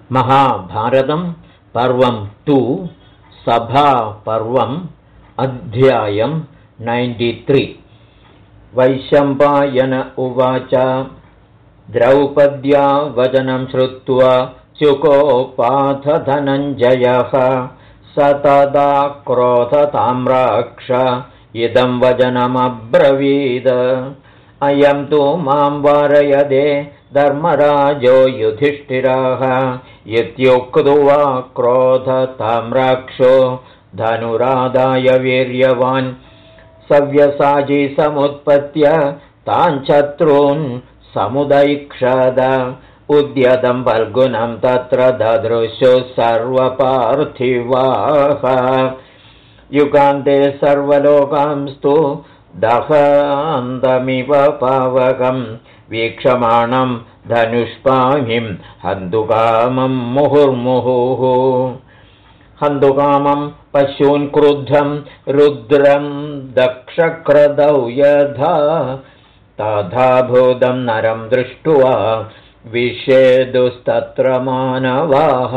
महाभारतं पर्वं 2 सभापर्वम् अध्यायं 93 वैशम्पायन उवाच द्रौपद्या वचनं श्रुत्वा चुकोपाथ धनञ्जयः स तदा क्रोधताम्राक्ष इदं वचनमब्रवीद अयं तु मां वारयदे धर्मराजो युधिष्ठिरः इत्युक्त्वा क्रोधताम्राक्षो धनुरादाय वीर्यवान् सव्यसाची समुत्पत्य तान् शत्रून् समुदैक्षद उद्यतं फल्गुनं तत्र ददृशुः सर्वपार्थिवाः युगान्ते सर्वलोकांस्तु दहन्तमिव पावकं वीक्षमाणं धनुष्पाहिं हन्तुकामं मुहुर्मुहुः हन्तुकामं पशून् क्रुद्धं रुद्रं दक्षक्रदौ यथा तथा भूतं नरं दृष्ट्वा विषेदुस्तत्र मानवाः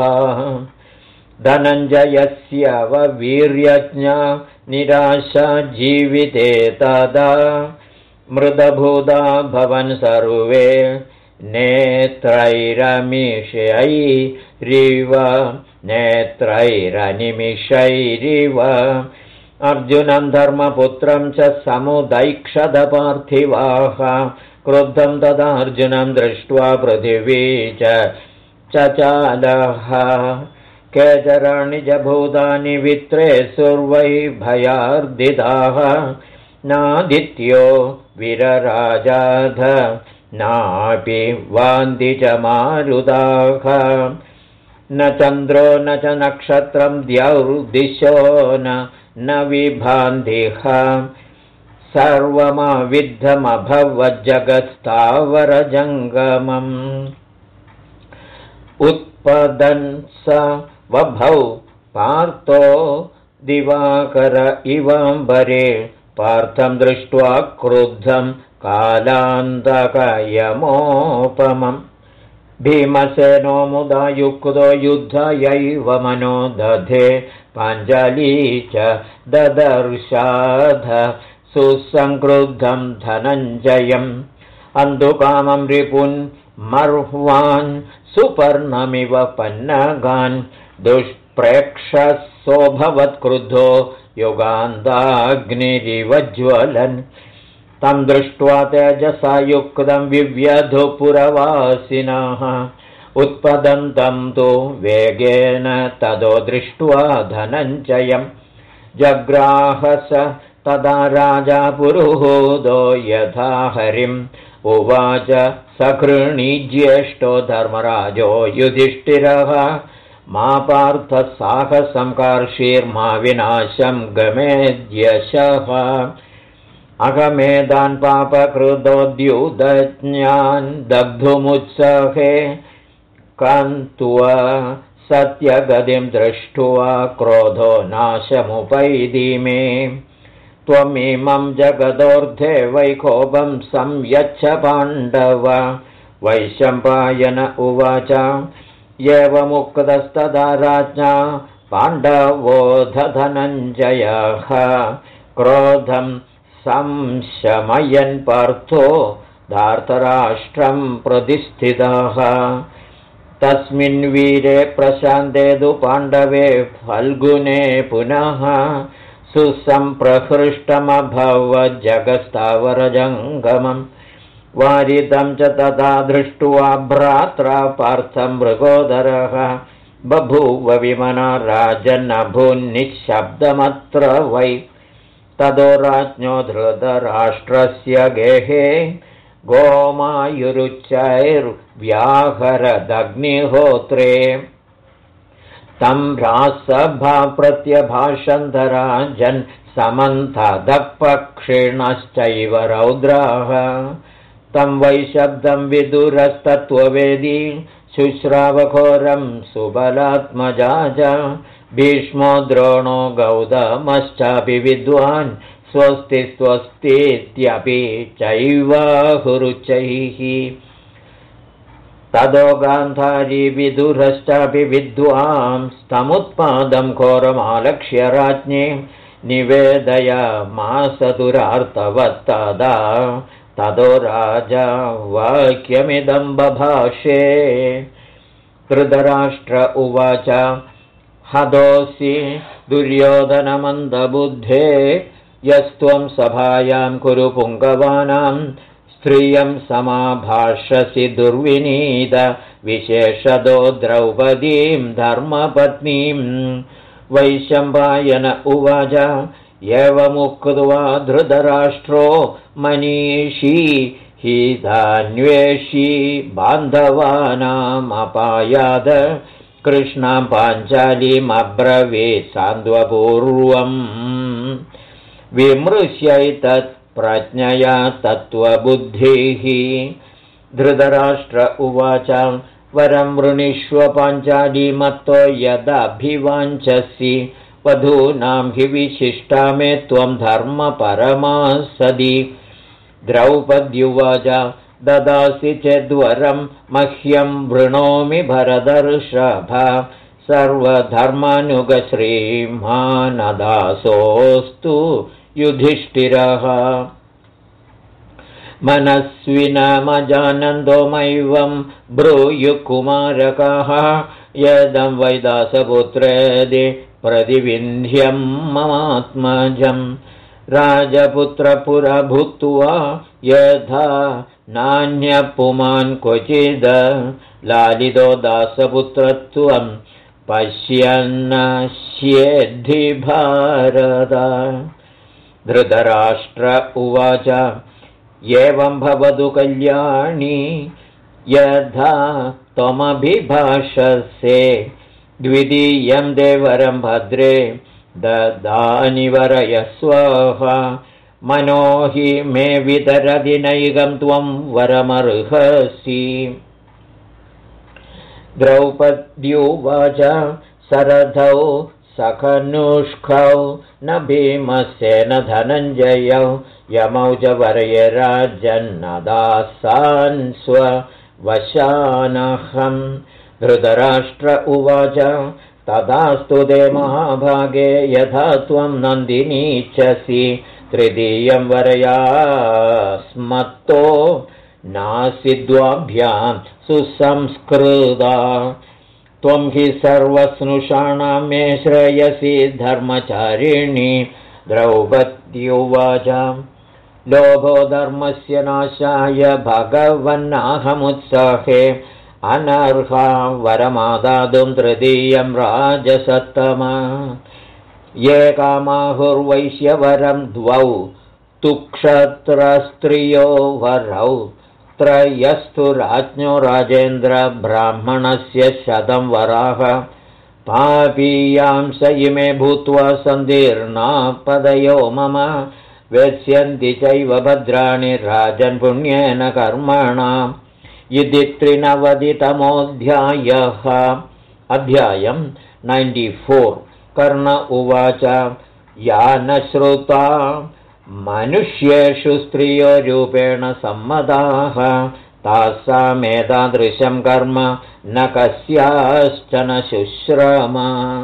धनञ्जयस्य वीर्यज्ञा निराशा जीविते तदा मृदभूता भवन् सर्वे नेत्रैरनिमिषैरिव अर्जुनं धर्मपुत्रं च समुदैक्षद पार्थिवाः क्रुद्धं तदा अर्जुनं दृष्ट्वा पृथिवी च चचालः केचराणि च भूतानि वित्रे सुर्वै भयार्दिताः नादित्यो वीरराजाध नापि वान्ति च मारुताः न चन्द्रो न च नक्षत्रं द्यौर्दिशो न विभान्तिः सर्वमविद्धमभवज्जगत्स्थावरजङ्गमम् उत्पदन् स वभौ पार्थो दिवाकर इवाम्बरे पार्थं दृष्ट्वा क्रुद्धं कालान्तकयमोपमम् भीमसेनो मुदा युक्तो युद्धयैव मनो दधे पाञ्जली च ददर्शाध सुसंक्रुद्धं धनञ्जयम् अन्धुकामं रिपुन् मर्ह्वान् सुपर्णमिव पन्नगान् दुष्प्रेक्षः सोऽभवत्क्रुद्धो युगान्ताग्निरिवज्ज्वलन् तं दृष्ट्वा तेजसा युक्तं विव्यधु पुरवासिनः उत्पदन्तं तु वेगेन ततो दृष्ट्वा धनञ्जयं जग्राह स तदा राजा पुरुहूदो यथा हरिम् उवाच सकृणी ज्येष्ठो धर्मराजो युधिष्ठिरः मा पार्थ साहसं कार्षीर्मा विनाशं गमेद्यशः अहमेदान् पापकृतोद्युदज्ञान् दग्धुमुत्सहे कान्त्वा सत्यगतिं दृष्ट्वा क्रोधो नाशमुपैति मे त्वमिमं जगदोर्धे वैकोपं संयच्छ पाण्डव वैशम्पायन उवाच एवमुक्तस्तदा राज्ञा पाण्डवो धनञ्जयः क्रोधं संशमयन् पार्थो धार्तराष्ट्रं प्रतिस्थितः तस्मिन् वीरे प्रशान्ते तु पाण्डवे फल्गुने पुनः सुसम्प्रहृष्टमभवज्जगत्स्थावरजङ्गमम् वारितं च तथा दृष्ट्वा भ्रात्रा पार्थं मृगोदरः बभूव विमना राजन्नभून्निःशब्दमत्र वै ततो राज्ञो धृतराष्ट्रस्य गेहे गोमायुरुच्चैर्व्याहरदग्निहोत्रे तं रासभा प्रत्यभाषन्तराजन् समन्थदपक्षिणश्चैव रौद्राः तं वै शब्दं विदुरस्तत्त्ववेदी शुश्रावघोरं सुबलात्मजा च भीष्मो द्रोणो गौतमश्चापि विद्वान् स्वस्ति स्वस्तीत्यपि चैवाहुरुच्चैः। ततो गान्धारी विदुरश्चापि विद्वांस्तमुत्पादं घोरमालक्ष्य राज्ञे निवेदयामासतुरार्तवत्तदा ततो राजा वाक्यमिदं बभाषे। धृतराष्ट्र उवाच हतोऽसि दुर्योधनमन्दबुद्धे यस्त्वं सभायां कुरु पुङ्गवानां स्त्रियं समाभाषसि दुर्विनीत विशेषतो द्रौपदीं धर्मपत्नीं। वैशम्पायन उवाच एवमुक्त्वा धृतराष्ट्रो मनीषी हितान्वेषी बान्धवानामपायाद कृष्णां पाञ्चालीमब्रवीत् सान्त्वपूर्वम्। विमृश्यैतत् प्रज्ञया तत्त्वबुद्धिः। धृतराष्ट्र उवाच वरं वृणीष्व पाञ्चाली मत्तो यदभिवाञ्छसि वधूनां हि विशिष्टा मे त्वं धर्मपरमा सदि। द्रौपद्युवाच ददासि चेद्वरं मह्यं वृणोमि भरतर्षभ सर्वधर्मानुगश्रीमानदासोऽस्तु युधिष्ठिरः। मनस्विनमजानन्दो मैवं ब्रूयुकुमारकः यदं वैदासपुत्रेदि प्रतिविन्ध्यं ममात्मजं। राजपुत्रपुरा भूत्वा यथा नान्यपुमान् क्वचिद लालितो दासपुत्रत्वं पश्यन्नश्येद्धि भारत। धृतराष्ट्र उवाच एवं भवतु कल्याणी यथा त्वमभिभाषसे द्वितीयं देवरं भद्रे ददानि वरयस्वः मनो हि मे वितरति नैगं त्वं वरमर्हसि। द्रौपद्युवाच सरथौ सखनुष्कौ न भीमसेन धनञ्जयौ यमौ च वरये राजन्नदासान् स्ववशानहम्। धृतराष्ट्र उवाच तदास्तु ते महाभागे यथा त्वं नन्दिनीच्छसि तृतीयं वरयास्मत्तो नासि द्वाभ्यां सुसंस्कृता। त्वं हि सर्वस्नुषाणां मे श्रेयसि धर्मचारिणि। द्रौपद्युवाच लोभो धर्मस्य नाशाय भगवन्नाहमुत्साहे अनर्हा वरमादातुं तृतीयं राजसत्तमा। ये कामाहुर्वैश्यवरं द्वौ तु क्षत्रस्त्रियो वरौ त्रयस्तु राज्ञो राजेन्द्र ब्राह्मणस्य 100 वराः। पापीयांस इमे भूत्वा सन्दीर्णा पदयो मम वेत्स्यन्ति चैव भद्राणि राजन् पुण्येन कर्मणा। इति 93तमोऽध्यायः। अध्यायं 94। कर्ण उवाच या न श्रुता मनुष्येषु स्त्रियो रूपेण सम्मताः तासामेतादृशं कर्म न कस्याश्चन शुश्रम।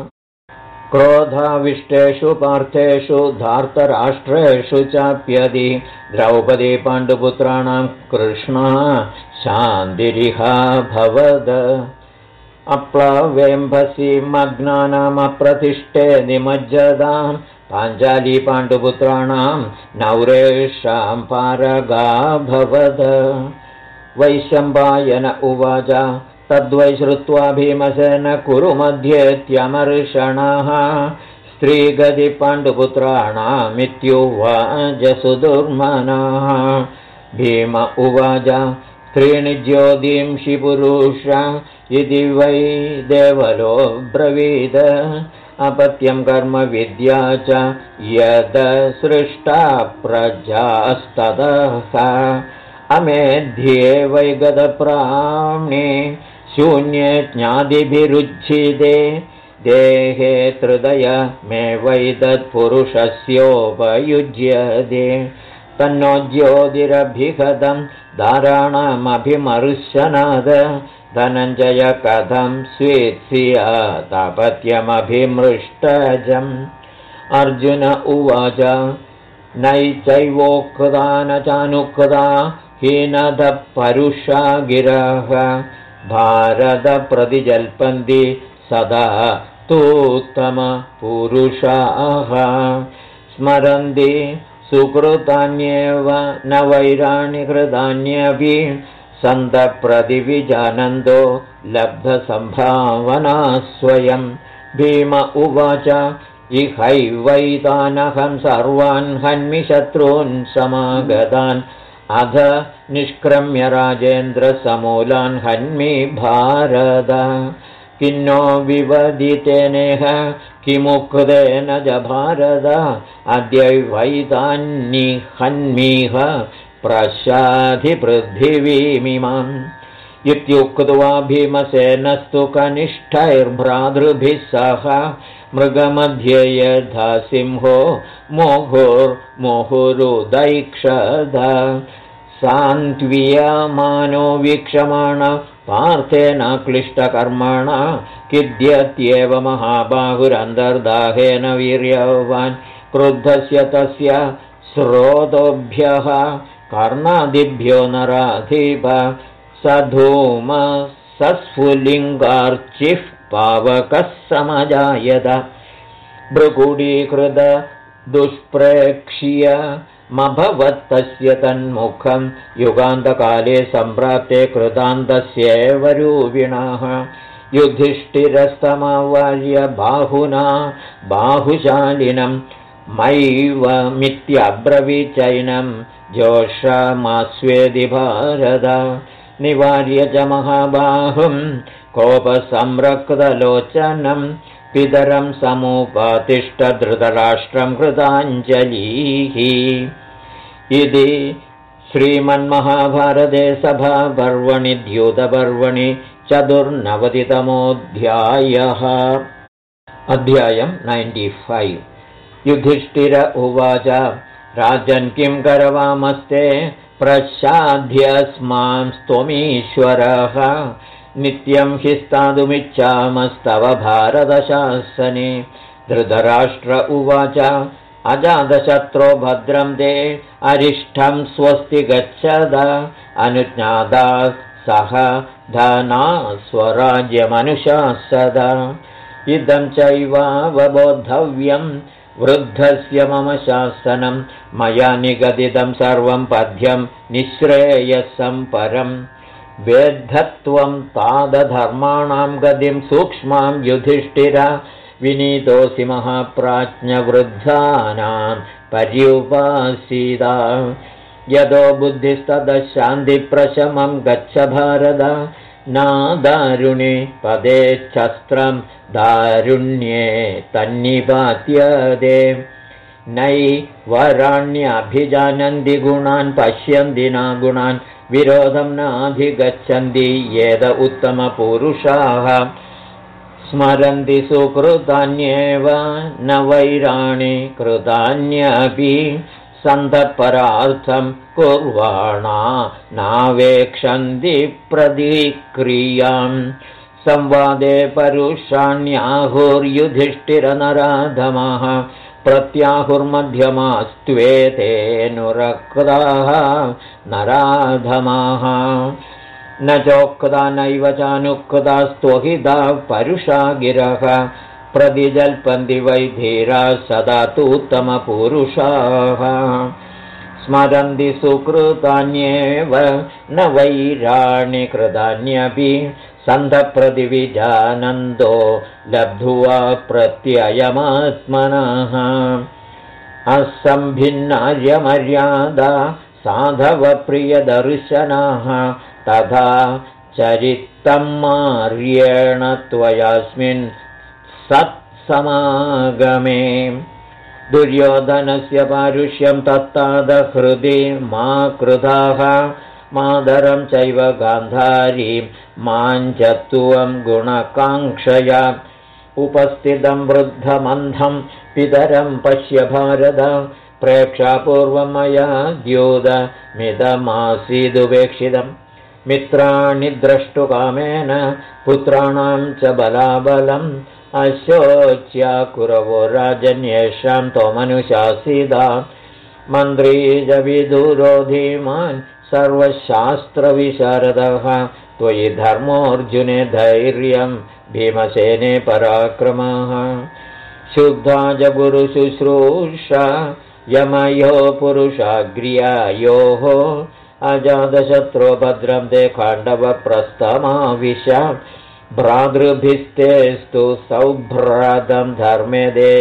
क्रोधाविष्टेषु पार्थेषु धार्तराष्ट्रेषु चाप्यदि द्रौपदी पाण्डुपुत्राणां कृष्णा शान्तिरिह भवद। अप्लवेम्भसि मग्नानामप्रतिष्ठे निमज्जदां पाञ्चाली पाण्डुपुत्राणां नौरेषां पारगा भवद। वैशम्पायन उवाच तद्वै श्रुत्वा भीमसेन कुरु मध्येत्यमर्षणः स्त्रीगति पाण्डुपुत्राणामित्युवाच सुदुर्मनः। भीम उवाच त्रीणि ज्योतिंषि पुरुष इति वै देवलो ब्रवीद अपत्यं कर्म विद्या च यद सृष्टा प्रजास्ततः अमेध्ये वै गतप्राणे शून्ये ज्ञातिभिरुज्झिते देहे हृदय मे वै तत्पुरुषस्योपयुज्यते तन्नो ज्योतिरभिगतं दाराणामभिमर्शनाद धनञ्जय कथं स्वीत्स्य तापत्यमभिमृष्टजम् अर्जुन उवाच नैचैवोक्ता न चानुक्ता हीनदः परुषा गिरः भारतप्रतिजल्पन्ति सदा तूत्तमपुरुषाः स्मरन्ति सुकृतान्येव न वैराणि कृतान्यपि सन्तप्रतिविजानन्दो लब्धसम्भावना स्वयं भीम उवाच इहैवैतानहं सर्वान् हन्मि शत्रून् समागतान् अध निष्क्रम्य राजेन्द्रसमूलान् हन्मि भारत किन्नो विवदितेनेह किमुक्तेन च भारत अद्यैवैतान्निहन्मीह प्रशाधिपृथिवीमिमाम् इत्युक्त्वा भीमसेनस्तु कनिष्ठैर्भ्रातृभिः सह मृगमध्ये यथा सिंहो मोहुरुदैक्षद सान्त्व्यमानो वीक्षमाण पार्थेन क्लिष्टकर्मण किद्यत्येव महाबाहुरन्तर्दाहेन वीर्यवान् क्रुद्धस्य तस्य स्रोतोभ्यः कर्णादिभ्यो नराधिप सधूम सस्फुलिङ्गार्चिः पावकः समजायत भृकुडीकृत दुष्प्रेक्ष्य मभवत्तस्य तन्मुखं युगान्तकाले सम्प्राप्ते कृतान्तस्यैव रूपिणः युधिष्ठिरस्तमवार्य बाहुना बाहुशालिनं मैवमित्यब्रवीचैनं जोषमास्वेदि भारत निवार्य च महाबाहुं कोपसंरक्तलोचनं पितरं समुपातिष्ठ धृतराष्ट्रं कृताञ्जलिः इति श्रीमन्महाभारते सभापर्वणि द्यूतपर्वणि 94तमोऽध्यायः। अध्यायं 95। युधिष्ठिर उवाच राजन् किं करवामस्ते प्रसाद्यस्मां त्वमीश्वरः नित्यं हि स्थातुमिच्छामस्तव भारतशासने। धृतराष्ट्र उवाच अजातशत्रो भद्रं ते अरिष्ठं स्वस्ति गच्छद अनुज्ञाता सह धना स्वराज्यमनुशासद इदं चैवावबोद्धव्यं वृद्धस्य मम शासनं मया निगदितं सर्वं पद्यं निःश्रेयसं परम् वेद्धत्वं तादधर्माणां गतिं सूक्ष्मां युधिष्ठिर विनीतोऽसि महाप्राज्ञवृद्धानां पर्युपासीदा यतो बुद्धिस्ततः शान्तिप्रशमं गच्छ भारत नादारुणे पदेच्छस्त्रं दारुण्ये तन्निपात्यते नैवराण्यभिजानन्ति गुणान् पश्यन्ति न गुणान् विरोधं नाधिगच्छन्ति येद उत्तमपुरुषाः स्मरन्ति सुकृतान्येव न वैराणि कृतान्यपि सन्तपरार्थं कुर्वाणा नावेक्षन्ति प्रतिक्रियां संवादे परुषाण्याहुर्युधिष्ठिरनराधमाः प्रत्याहुर्मध्यमास्त्वेतेऽनुरक्ताः नराधमाः न चोक्ता नैव चानुक्तास्त्वहिता परुषा गिरः प्रतिजल्पन्ति वै धीराः सदा तु उत्तमपुरुषाः स्मरन्ति सुकृतान्येव न वैराणि कृतान्यपि सन्तप्रतिविजानन्दो लब्ध्वा प्रत्ययमात्मनः असम्भिन्नार्यमर्यादा साधवप्रियदर्शनाः तथा चरितं मार्येण त्वयास्मिन् सत्समागमे दुर्योधनस्य पारुष्यं तत्तादहृदि मा कृताः मादरं चैव गान्धारीं माञ्चत्वं गुणकाङ्क्षया उपस्थितं वृद्धमन्धं पितरं पश्य भारत प्रेक्षापूर्वं मया द्यूतमिदमासीदुपेक्षितम् मित्राणि द्रष्टुकामेन पुत्राणां च बलाबलम् अशोच्याकुरवो राजन्येषां त्वमनुशासीदा मन्त्री च विदुरो धीमान् सर्वशास्त्रविशारदः त्वयि धर्मोऽर्जुने धैर्यं भीमसेने पराक्रमः शुद्धा च गुरुशुश्रूषा यमयो पुरुषाग्र्यायोः अजातशत्रो भद्रं ते खाण्डवप्रस्थमाविश भ्रातृभिस्तेस्तु सौभ्रातं धर्मे दे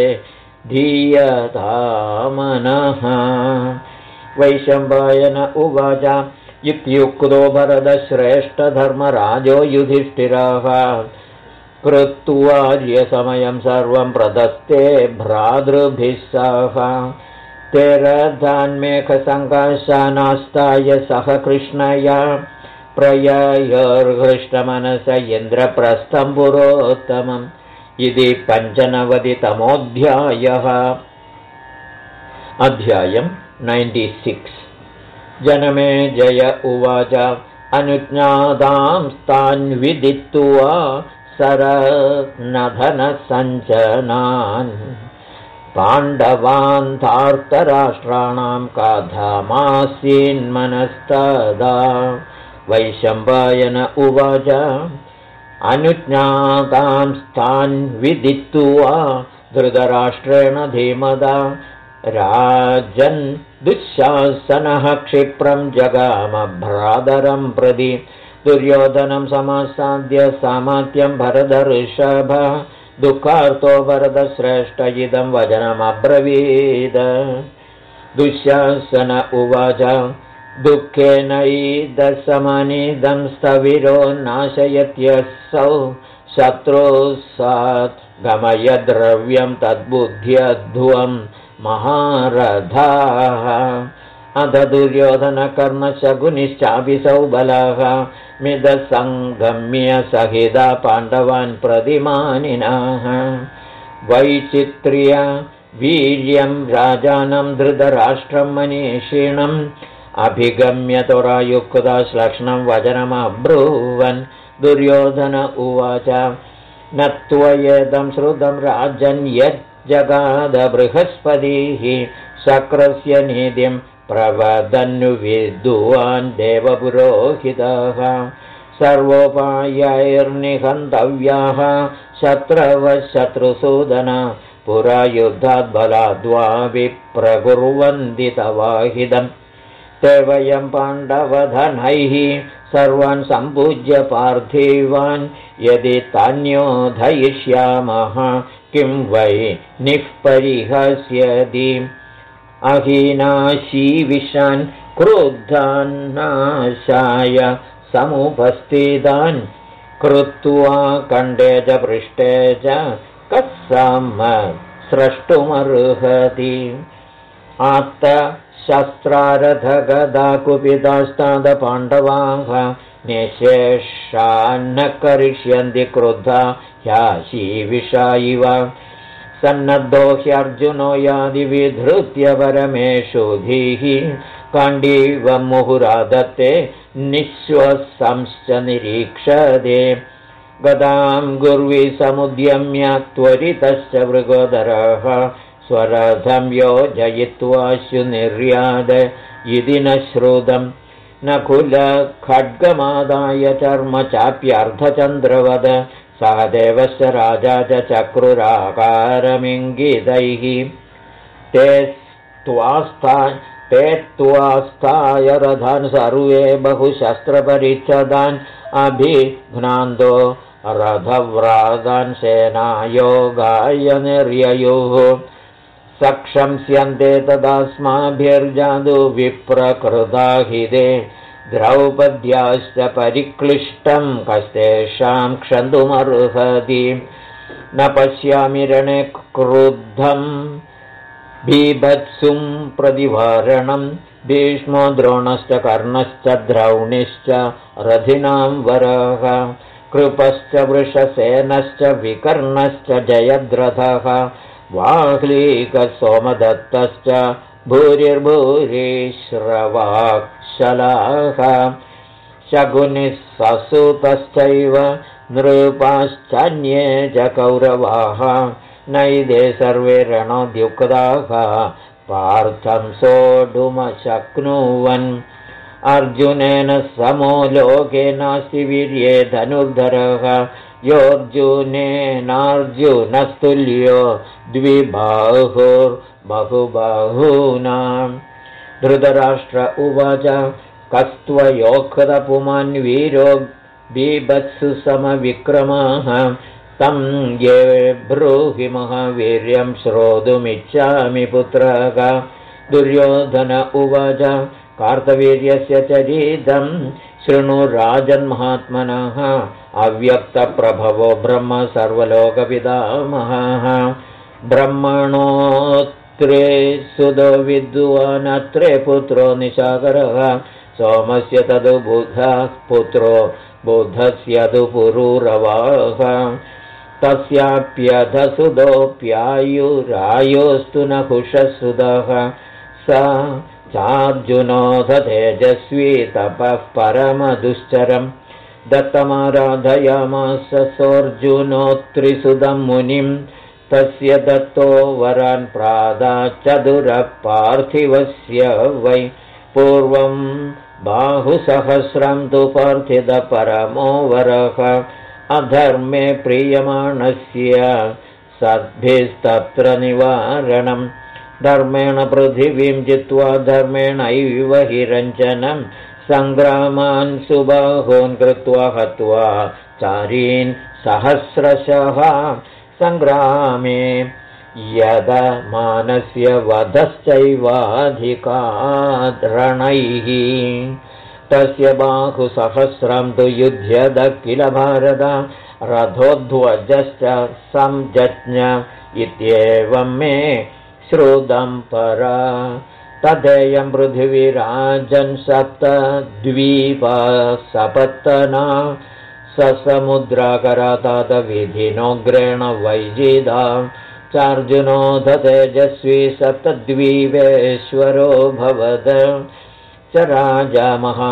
धीयतामनः वैशम्पायन उवाच इत्युक्तो भरतश्रेष्ठधर्मराजो युधिष्ठिरः कृत्वार्यसमयं सर्वं प्रदत्ते भ्रातृभिः सह ते रथान्मेघसङ्काशानास्ताय सह कृष्णया प्रययर्हृष्टमनस इन्द्रप्रस्थं पुरोत्तमम् इति 95तमोऽध्यायः अध्यायम् 96 जनमेजय उवाच अनुज्ञातां विदित्वा सरनधनसञ्चनान् पाण्डवान्तार्तराष्ट्राणां कथमासीन्मनस्तदा वैशम्पायन उवाच अनुज्ञातां विदित्वा धृतराष्ट्रेण धीमदा राजन् दुःशासनः क्षिप्रं जगाम भ्रातरं प्रति दुर्योधनं समासाद्य सामात्यं भरतऋषभ दुःखार्तो भरतश्रेष्ठ इदं वचनमब्रवीद दुःशासन उवाच दुःखेनैदसमनिदं स्थविरो नाशयत्यसौ शत्रुस्सात् गमयद्रव्यं तद्बुद्ध्यध्वं महारथाः अध दुर्योधनकर्णशकुनिश्चाभिसौ बलाः मिदसङ्गम्य सहिता पाण्डवान् प्रतिमानिनः वैचित्र्य वीर्यं राजानं धृतराष्ट्रं मनीषिणम् अभिगम्य तोरायुक्ता श्लक्ष्णं वचनमब्रुवन् दुर्योधन उवाच न त्वयेदं श्रुतं राजन् यज्जगाद बृहस्पतिः शक्रस्य नीतिं प्रवदन्विद्वान् देवपुरोहितः सर्वोपायैर्निहन्तव्याः शत्रवः शत्रुसूदन पुरा युद्धात् बलाद्वा विप्रकुर्वन्ति तवाहिदम् ते वयं पाण्डवधनैः सर्वान् सम्पूज्य पार्थिवान् यदि तान्योधयिष्यामः किं वै निःपरिहस्यति अहीनाशीविशान् क्रुद्धान् नाशाय समुपस्थितान् कृत्वा कण्डे च पृष्ठे च कस्सम स्रष्टुमर्हति आत्त शस्त्रारथगदा कुपितास्तादपाण्डवाः निःशेषान्न करिष्यन्ति क्रुद्धा ह्याशीविषा इव सन्नद्धो ह्यर्जुनो यादिविधृत्य परमेषु धीः काण्डीवं मुहुरादत्ते निःश्वसंश्च निरीक्षते गदां गुर्वी समुद्यम्य त्वरितश्च मृगोदरः स्वरथं योजयित्वाशु निर्याद इति न श्रुतं नकुलखड्गमादाय चर्म चाप्यर्धचन्द्रवद सहदेवश्च राजा च चक्रुराकारमिङ्गितैः ते त्वास्ताय रथान् सर्वे बहुशस्त्रपरिच्छदान् अभिघ्नान्तो रथव्रातान् सेनायोगाय निर्ययुः सक्षंस्यन्ते तदास्माभिर्जादु विप्रकृताहिते द्रौपद्याश्च परिक्लिष्टं कस्तेषां क्षन्तुमर्हति न पश्यामि रणे क्रुद्धं बीभत्सुं प्रतिवारणं भीष्मो द्रोणश्च कर्णश्च द्रौणिश्च रथिनां वरः कृपश्च वृषसेनश्च विकर्णश्च जयद्रथः वाह्लीकसोमदत्तश्च भूरिर्भूरिश्रवाक्षलाः शकुनिः ससुतश्चैव नृपाश्चान्ये च कौरवाः नैदे सर्वे रणोद्युक्ताः पार्थं सोढुमशक्नुवन् अर्जुनेन समो लोके नास्ति वीर्ये धनुर्धरः योऽर्जुनेनार्जुनस्तुल्यो द्विबाहुर्बहुबाहूनां धृतराष्ट्र उवाच कस्त्वयोक्तपुमान् वीरो बीभत्सु समविक्रमाः तं ये ब्रूहि महावीर्यं श्रोतुमिच्छामि पुत्रः दुर्योधन उवाच कार्तवीर्यस्य चरितं शृणु राजन्महात्मनः अव्यक्तप्रभवो ब्रह्म सर्वलोकपितामहः ब्रह्मणोऽत्रे सुदो विद्वानत्रे पुत्रो निशाकरः सोमस्य तदु बुधः पुत्रो बुधस्य तु पुरूरवाः तस्याप्यधसुदोऽप्यायुरायोस्तु नहुषसुदः स चार्जुनोऽथ तेजस्वी तपः परमदुश्चरम् दत्तमाराधयामास सोऽर्जुनोऽत्रिसुदं मुनिं तस्य दत्तो वरान् प्रादाच्चतुरः पार्थिवस्य वै पूर्वं बाहुसहस्रं तु पार्थिदपरमो वरः अधर्मे प्रीयमाणस्य सद्भिस्तत्र निवारणम् धर्मेण पृथिवीं जित्वा धर्मेणैव हिरञ्जनं सङ्ग्रामान् सुबाहोन् कृत्वा हत्वा चारीन् सहस्रशः सङ्ग्रामे यदमानस्य वधश्चैवाधिकाद्रणैः तस्य बाहुसहस्रं तु युध्यद किल भारत रथोध्वजश्च संजज्ञ इत्येवं मे श्रुतं परा तदेयं पृथिवीराजन् सप्तद्वीपा सपत्तना समुद्राकरातातविधिनोग्रेण वैजिदा चार्जुनोऽथ तेजस्वी सप्तद्वीपेश्वरो भवद च राजा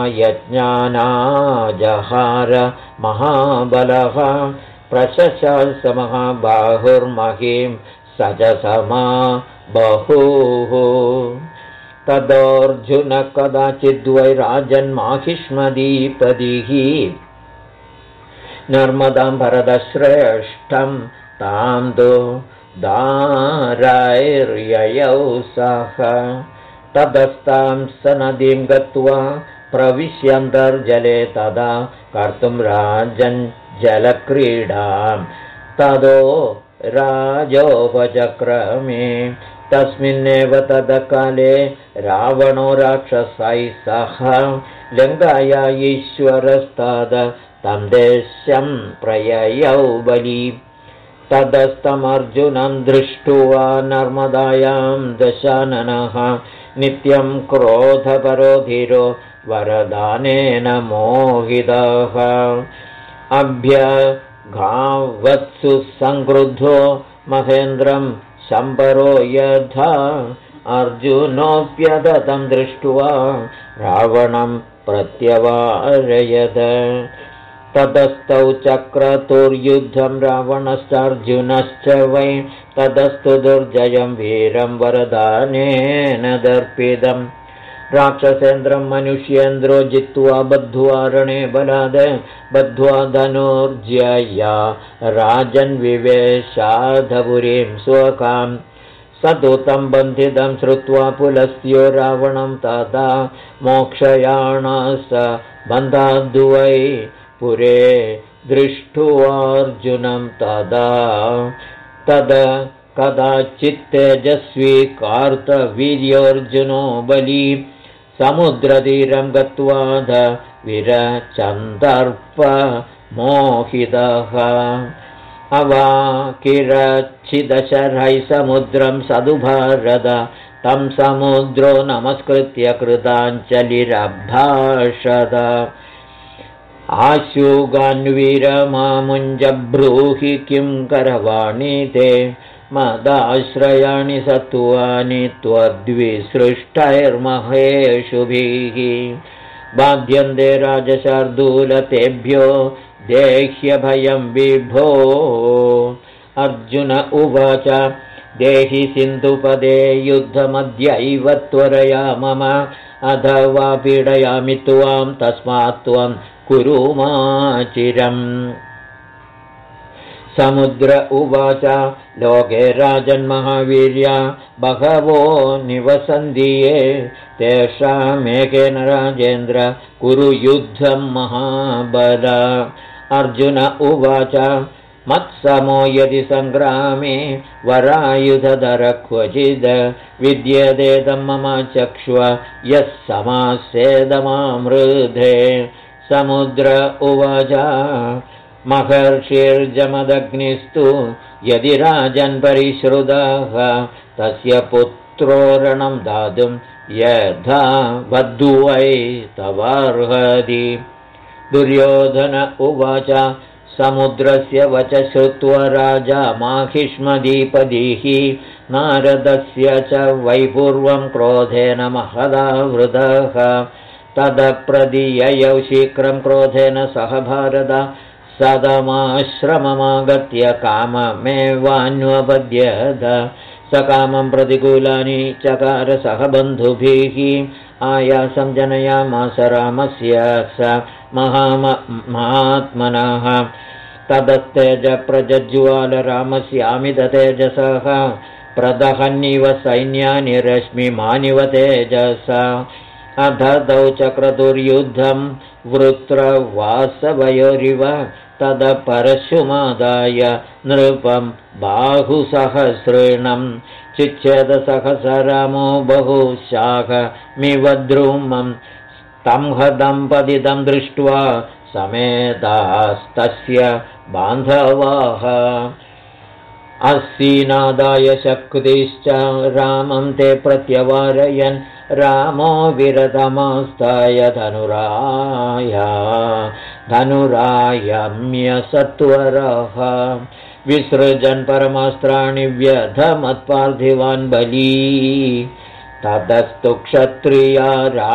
महायज्ञानाजहार महाबलः प्रशशास महाबाहुर्महीं स च समा बहुः तदोऽर्जुन कदाचिद्वै राजन्माहिष्मदीपदिः नर्मदां भरतश्रेष्ठं तां तु दारायर्ययौ सह ततस्तां स नदीं गत्वा प्रविश्यन्तर्जले तदा कर्तुं राजन् जलक्रीडां तदो राजोपचक्रमे तस्मिन्नेव तदकाले रावणो राक्षसैः सह लङ्काया ईश्वरस्ताद तं देशं प्रययौ बली तदस्तमर्जुनं दृष्ट्वा नर्मदायां दशाननः नित्यं क्रोधपरो धीरो वरदानेन मोहितः अभ्यगावत्सु संक्रुद्धो महेन्द्रं शम्बरो यथा अर्जुनोऽप्यदतं दृष्ट्वा रावणं प्रत्यवारयद ततस्तौ चक्रतुर्युद्धं रावणश्चार्जुनश्च वै ततस्तु दुर्जयं वीरं वरदानेन दर्पितम् राक्षसेन्द्रं मनुष्येन्द्रो जित्वा बद्ध्वा रणे बलाद बद्ध्वा धनुर्जया राजन्विवेशाधपुरीं स्वकां सदूतं बन्धितं श्रुत्वा पुलस्त्यो रावणं तदा मोक्षयाणास बन्धाद्वै पुरे दृष्ट्वार्जुनं तदा कदाचित्तेजस्वी कार्तवीर्योऽर्जुनो बली समुद्रतीरं गत्वाध विरचन्दर्प मोहितः अवाकिरच्छिदशरैः समुद्रं सदुभारद तं समुद्रो नमस्कृत्य कृताञ्जलिरभाषद आशुगान्वीरमामुञ्जब्रूहि किं करवाणि ते मदाश्रयाणि सत्त्वानि त्वद्विसृष्टैर्महेषुभिः बाध्यन्ते राजशार्दूलतेभ्यो देह्यभयं विभो अर्जुन उवाच देहि सिन्धुपदे युद्धमद्यैव त्वरया मम अथवा पीडयामि त्वां तस्मात् त्वं कुरु माचिरम् समुद्र उवाच लोके राजन्महावीर्या बहवो निवसन्ति तेषामेकेन राजेन्द्र कुरु युद्धं महाबल अर्जुन उवाच मत्समो यदि सङ्ग्रामे वरायुधधर क्वचिद् विद्यतेदं मम चक्ष्व यः समासेदमामृधे समुद्र उवाच महर्षिर्जमदग्निस्तु यदि राजन् परिश्रुतः तस्य पुत्रो रणं दातुं यथा वद्धू वै तवार्हति दुर्योधन उवाच समुद्रस्य वच श्रुत्वा राजा माहिष्मदीपदीः नारदस्य च वैपूर्वं क्रोधेन महदावृतः तदप्रदीययौ शीघ्रं क्रोधेन सह भारत सदमाश्रममागत्य काममेवान्वपद्यत सकामं प्रतिकूलानि चकार सह बन्धुभिः आयासं जनयामास रामस्य स महात्मनः तदस्तेज प्रज्ज्वाल रामस्यामिततेजसः प्रदहन्निव सैन्यानि रश्मिमानिव तेजसा अधदौ चक्रतुर्युद्धं वृत्रवासवयोरिव तद परशुमादाय नृपं बाहुसहस्रेणं चिच्छेदसहसा रामो बहुशाखमिव द्रुमं तं हदं पतितं दृष्ट्वा समेतास्तस्य बान्धवाः अस्सीनादाय शक्तिश्च रामं ते प्रत्यवारयन् रामो विरतमास्ताय धनुरायम्य सत्वरः विसृजन् परमास्त्राणि व्यधमत्पार्थिवान् बली ततस्तु क्षत्रिया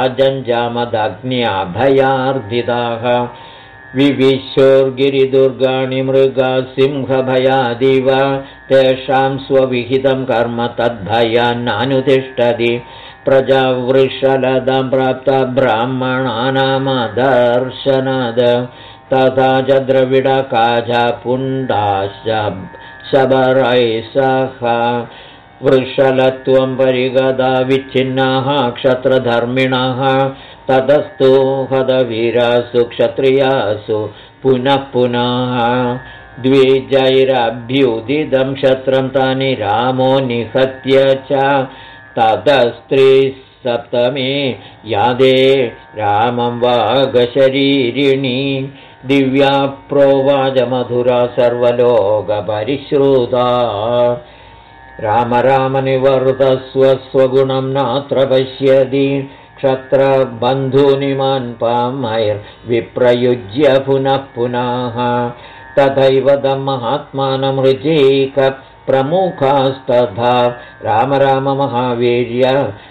राजञ्जामदग्न्याभयार्दिताः विविशोर्गिरिदुर्गाणि मृगाः सिंहभयादिव तेषां स्वविहितं कर्म तद्भयान्नानुतिष्ठति प्रजावृषलतां प्राप्ता ब्राह्मणानामदर्शनाद तथा च द्रविडकाजा पुण्डाश्च शबरैः सह वृषलत्वं परिगदा विच्छिन्नाः क्षत्रधर्मिणः ततस्तु हतवीरासु क्षत्रियासु पुनः पुनः द्विजैरभ्युदितं क्षत्रं तानि रामो निहत्य च ततस्त्रिसप्तमे यादे रामं वागशरीरिणी दिव्या प्रोवाच मधुरा सर्वलोकपरिश्रुता राम राम निवर्तस्व स्वगुणं नात्र पश्यति क्षत्रबन्धूनिमान् पामैर्विप्रयुज्य पुनः पुनः तथैव तं महात्मानं ऋचीकप्रमुखास्तथा राम राम महावीर्य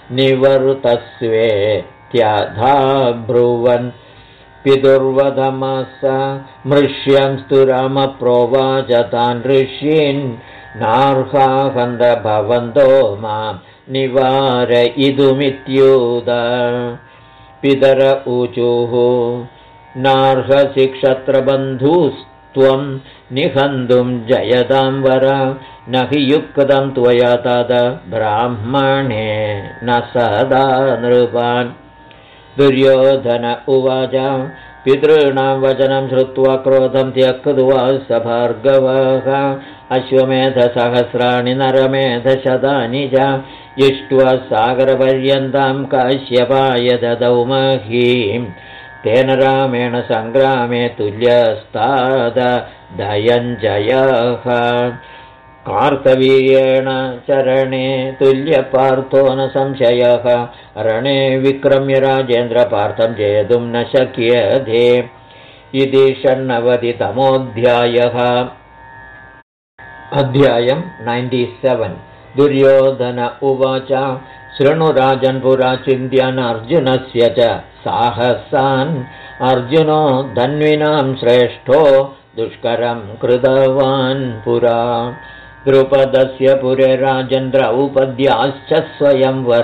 निवर्तस्वेत्यधा ब्रुवन् पितुर्वधमस मृष्यंस्तु राम प्रोवाच तान् ऋष्यीन् नार्हाहन्त भवन्तो मां निवारयितुमित्युत पितर ऊचुः नार्हसि क्षत्रबन्धुस्त्वं निहन्तुं जयतां वर न हि युक्तं त्वया तद ब्राह्मणे न सदा नृपान् दुर्योधन उवाच पितॄणां वचनं श्रुत्वा क्रोधं त्यक्त्वा स भार्गवः अश्वमेधसहस्राणि नरमेधशतानि च इष्ट्वा सागरपर्यन्तं काश्यपाय ददौ महीं तेन रामेण सङ्ग्रामे तुल्यस्ताद धनञ्जयः कार्तवीर्येण चरणे तुल्यपार्थो न संशयः रणे विक्रम्य राजेन्द्रपार्थं जेतुं न शक्यते इति 96तमोऽध्यायः। अध्यायम् 97 दुर्योधन उवाच शृणुराजन् पुरा चिन्त्यन् अर्जुनस्य च साहसान् अर्जुनो धन्विनां श्रेष्ठो दुष्करं कृतवान् पुरा द्रुपदस्य पुरे राजन् द्रौपद्याश्च स्वयंवर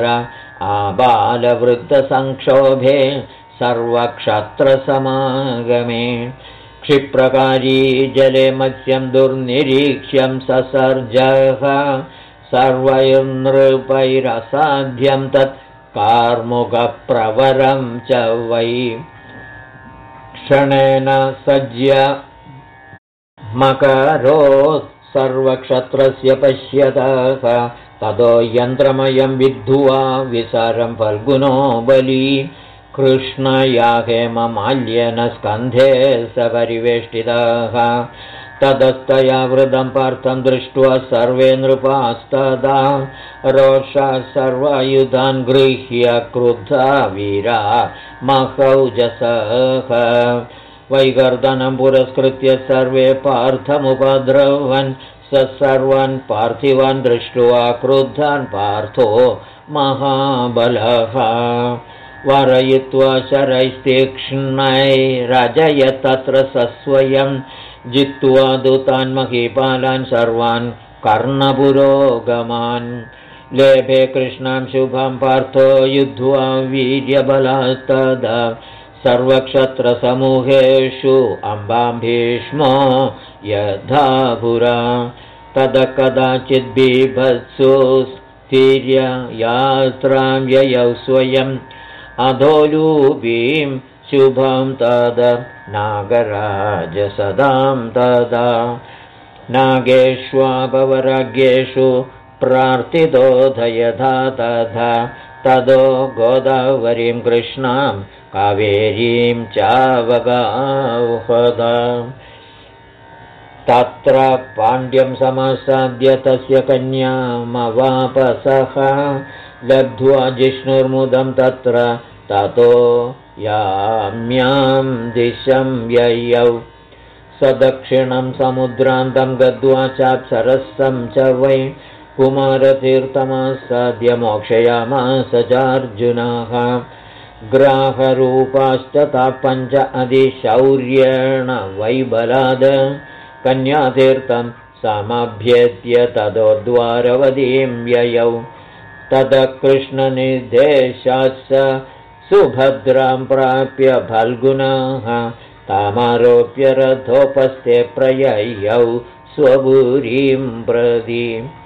आबालवृद्धसंक्षोभे सर्वक्षत्रसमागमे क्षिप्रकारी जले मत्स्यं दुर्निरीक्ष्यं ससर्जः सर्वैर्नृपैरसाध्यं तत् कार्मुकप्रवरं च वै क्षणेन सज्य मकरोत् सर्वक्षत्रस्य पश्यतः ततो यन्त्रमयं विद्धुवा विसारं फल्गुनो बली कृष्णया हेममाल्येन स्कन्धे सपरिवेष्टितः ततस्तया वृदं पार्थं दृष्ट्वा सर्वे नृपास्तदा रोषा सर्वायुधान् गृह्य क्रुद्धा वीरा महौजसः वैगर्दनं पुरस्कृत्य सर्वे पार्थमुपद्रवन् स सर्वान् पार्थिवान् दृष्ट्वा क्रुद्धान् पार्थो महाबलः वारयित्वा शरैस्तीक्ष्णैरजयत् तत्र सस्वयं जित्वा दूतान् महीपालान् सर्वान् कर्णपुरोगमान् लेभे कृष्णां शुभं पार्थो युद्ध्वा वीर्यबलात्तदा सर्वक्षत्रसमूहेषु अम्बां भीष्मो यथा पुरा तद कदाचित् बीभत्सु स्थिर्य यात्रां ययौ स्वयम् अधोलूपीं शुभं तद नागराज सदां तदा नागेष्वापवराज्ञेषु प्रार्थितोऽथ तथा तदो गोदावरीं कृष्णां कावेरीं चावगावहद तत्र पाण्ड्यं समासाद्य तस्य कन्यामवापसः लब्ध्वा जिष्णुर्मुदं तत्र ततो याम्यां दिशं ययौ सदक्षिणं समुद्रान्तं गत्वा चाप्सरसं च वै कुमारतीर्थमासाद्य मोक्षयामास चार्जुनः ग्राहरूपाश्च ताः पञ्च अधिशौर्येण वैबलाद कन्यातीर्थं समभ्येत्य ततो द्वारवतीं ययौ ततः कृष्णनिर्देशात् सुभद्रां प्राप्य फल्गुनः तामारोप्य रथोपस्थे प्रययौ स्वपुरीं प्रति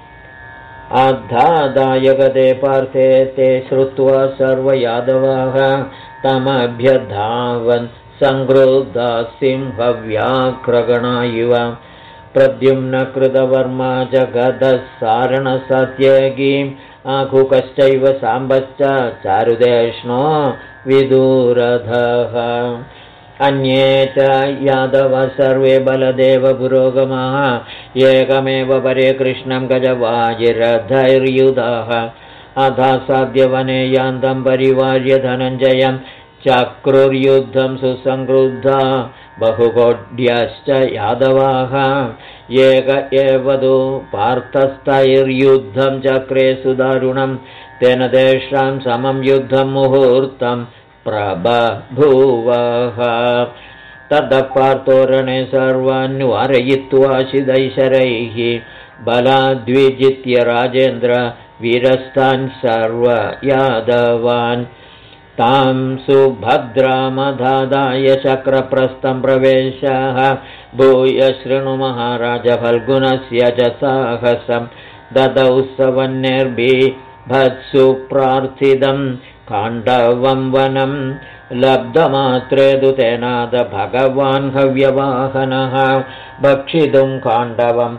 आधादायगते पार्थे ते श्रुत्वा सर्वयादवाः तमभ्यधावन् संक्रुद्धा सिंहव्याघ्रगणा इव प्रद्युम्न कृतवर्मा जगदः सारणसत्यगीम् आकुकश्चैव साम्बश्च चारुदेष्णो विदुरधः अन्ये च यादव सर्वे बलदेव पुरोगमाः एकमेव परे कृष्णं गजवाजिरधैर्युधाः अथासाद्यवने यान्तं परिवार्य धनञ्जयं चक्रुर्युद्धं सुसंक्रुद्धा बहुकोड्यश्च यादवाः एक एव तु पार्थस्थैर्युद्धं चक्रे सुदारुणं तेन तेषां समं युद्धं मुहूर्तं प्रबभूवः ततः पार्थोरणे सर्वान् वारयित्वा शिदैशरैः बलाद्विजित्य राजेन्द्र वीरस्तान् सर्वयादवान् तां सुभद्रामधादाय चक्रप्रस्थं प्रवेशः भूय शृणु महाराज फल्गुनस्य च साहसं ददौ सवन्यर्भिभत्सु प्रार्थितं काण्डवं वनं लब्धमात्रे तु तेनाद भगवान् हव्यवाहनः भक्षितुं काण्डवं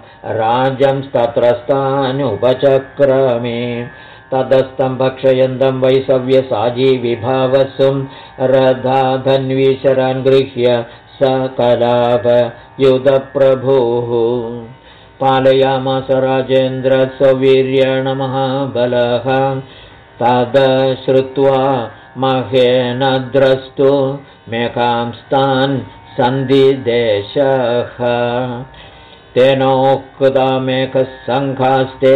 राजंस्तत्रस्तानुपचक्रमे तदस्तं भक्षयन्तं वैसव्यसाजीविभावसुं रथाधन्वीशरान् गृह्य सकलाभ युधप्रभुः पालयामास राजेन्द्र स्ववीर्येण महाबलः तदश्रुत्वा महेन द्रष्टु मेघांस्तान् सन्धिदेशः तेनोक्तामेकः सङ्घास्ते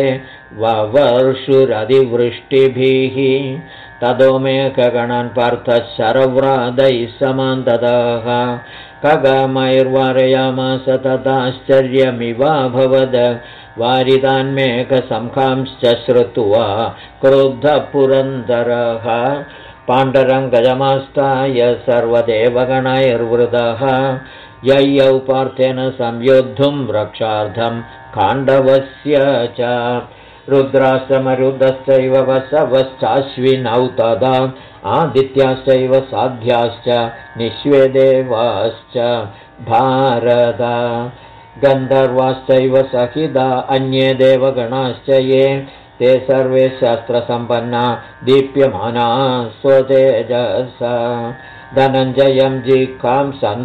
ववर्षुरधिवृष्टिभिः ततो मेघगणान् पार्थः शरव्रादैः समान्ततः खगमैर्वारयामास तदाश्चर्यमिवाभवद वारितान्मेघसंखांश्च श्रुत्वा क्रुद्धः पुरन्दरः पाण्डरङ्गजमास्ताय सर्वदेवगणैर्वृतः ययौ पार्थेन संयोद्धुं रक्षार्थं खाण्डवस्य च रुद्राश्चमरुदश्चैव वसवश्चाश्विनौ तदा आदित्याश्चैव साध्याश्च निश्वेदेवाश्च भारत गन्धर्वाश्चैव सहिता अन्ये देवगणाश्च ये ते सर्वे शस्त्रसम्पन्ना दीप्यमाना स्वतेजसा धनञ्जयं जिह्वां